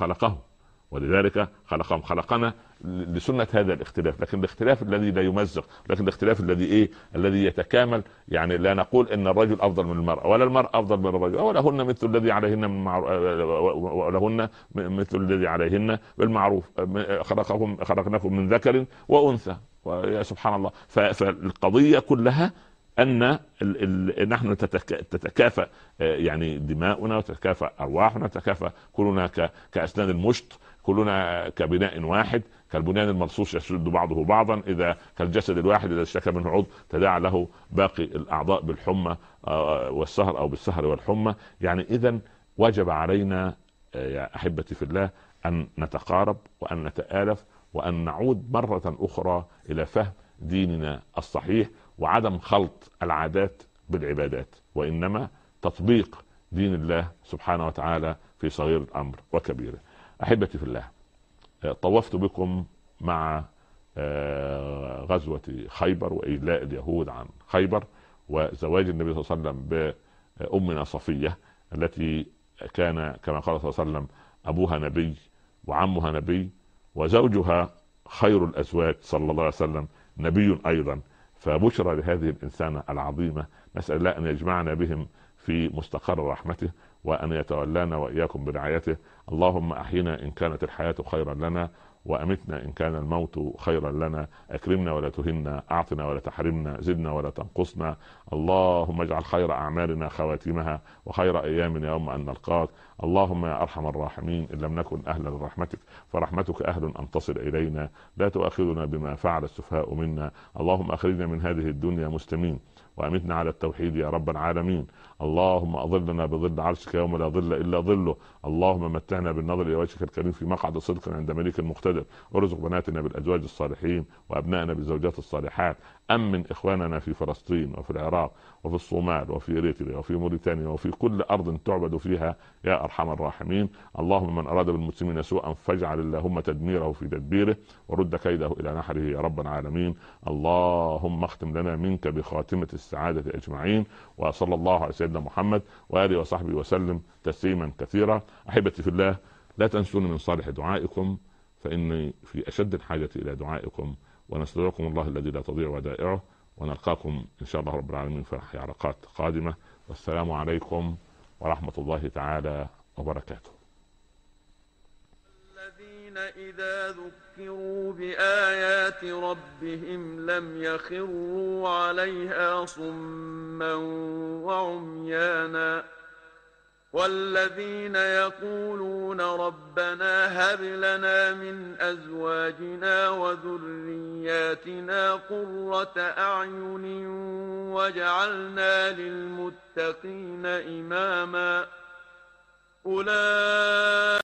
خلقهم، خلقنا لسنة هذا الاختلاف، لكن الاختلاف الذي لا يمزق، لكن الاختلاف الذي الذي يتكامل. يعني لا نقول ان الرجل افضل من المرأة ولا المرأة افضل من الرجل، ولهن مثل الذي عليهن ولهن مثل الذي عليهن بالمعروف. خلقناكم من ذكر وانثى، ويا سبحان الله. فالقضية كلها ان نحن تتكافأ يعني دماؤنا وتتكافأ ارواحنا، تتكافأ كلنا كأسنان المشط، كلنا كبناء واحد، كالبنيان المرصوص يشد بعضه بعضا. اذا كالجسد الواحد اذا اشتكى منه عضو تداعى له باقي الاعضاء بالحمى والسهر او بالسهر والحمى. يعني اذا وجب علينا يا احبتي في الله ان نتقارب وان نتآلف وان نعود مرة اخرى الى فهم ديننا الصحيح، وعدم خلط العادات بالعبادات، وانما تطبيق دين الله سبحانه وتعالى في صغير الامر وكبيره. احبتي في الله، طوفت بكم مع غزوة خيبر وإيلاء اليهود عن خيبر، وزواج النبي صلى الله عليه وسلم بأمنا صفية التي كان كما قال صلى الله عليه وسلم أبوها نبي وعمها نبي وزوجها خير الأزواج صلى الله عليه وسلم نبي أيضا. فبشرى لهذه الإنسانة العظيمة، نسأل الله أن يجمعنا بهم في مستقر رحمته وأن يتولانا وإياكم برعايته. اللهم أحينا إن كانت الحياة خيرا لنا، وأمتنا إن كان الموت خيرا لنا، أكرمنا ولا تهنا، أعطنا ولا تحرمنا، زدنا ولا تنقصنا. اللهم اجعل خير أعمالنا خواتمها وخير أيامنا يوم أن نلقاك. اللهم يا أرحم الراحمين، إن لم نكن أهلا لرحمتك فرحمتك أهل أن تصل إلينا، لا تؤاخذنا بما فعل السفهاء منا. اللهم أخرجنا من هذه الدنيا مسلمين وأمتنا على التوحيد يا رب العالمين. اللهم أظلنا بظل عرشك يوم لا ظل إلا ظله. اللهم متعنا بالنظر إلى وجهك الكريم في مقعد صدق عند مليك مقتدر. ارزق بناتنا بالأزواج الصالحين وأبنائنا بالزوجات الصالحات. أمن إخواننا في فلسطين وفي العراق وفي الصومال وفي إريتريا وفي موريتانيا وفي كل أرض تعبد فيها يا أرحم الراحمين. اللهم من أراد بالمسلمين سوءا فاجعل اللهم تدميره في تدبيره ورد كيده إلى نحره يا رب العالمين. اللهم اختم لنا منك بخاتمة السعادة أجمعين. وصلى الله على سيدنا محمد وآله وصحبه وسلم تسليما كثيرا. أحبتي في الله، لا تنسوني من صالح دعائكم فإني في أشد الحاجة إلى دعائكم، ونستودعكم الله الذي لا تضيع ودائعه، ونلقاكم إن شاء الله رب العالمين في حلقات قادمة. والسلام عليكم ورحمة الله تعالى وبركاته. الذين إذا ذكروا بآيات ربهم لم يخروا عليها صما وعميانا، والذين يقولون ربنا هب لنا من أزواجنا وذرياتنا قرة أعين واجعلنا للمتقين إماما. أولئك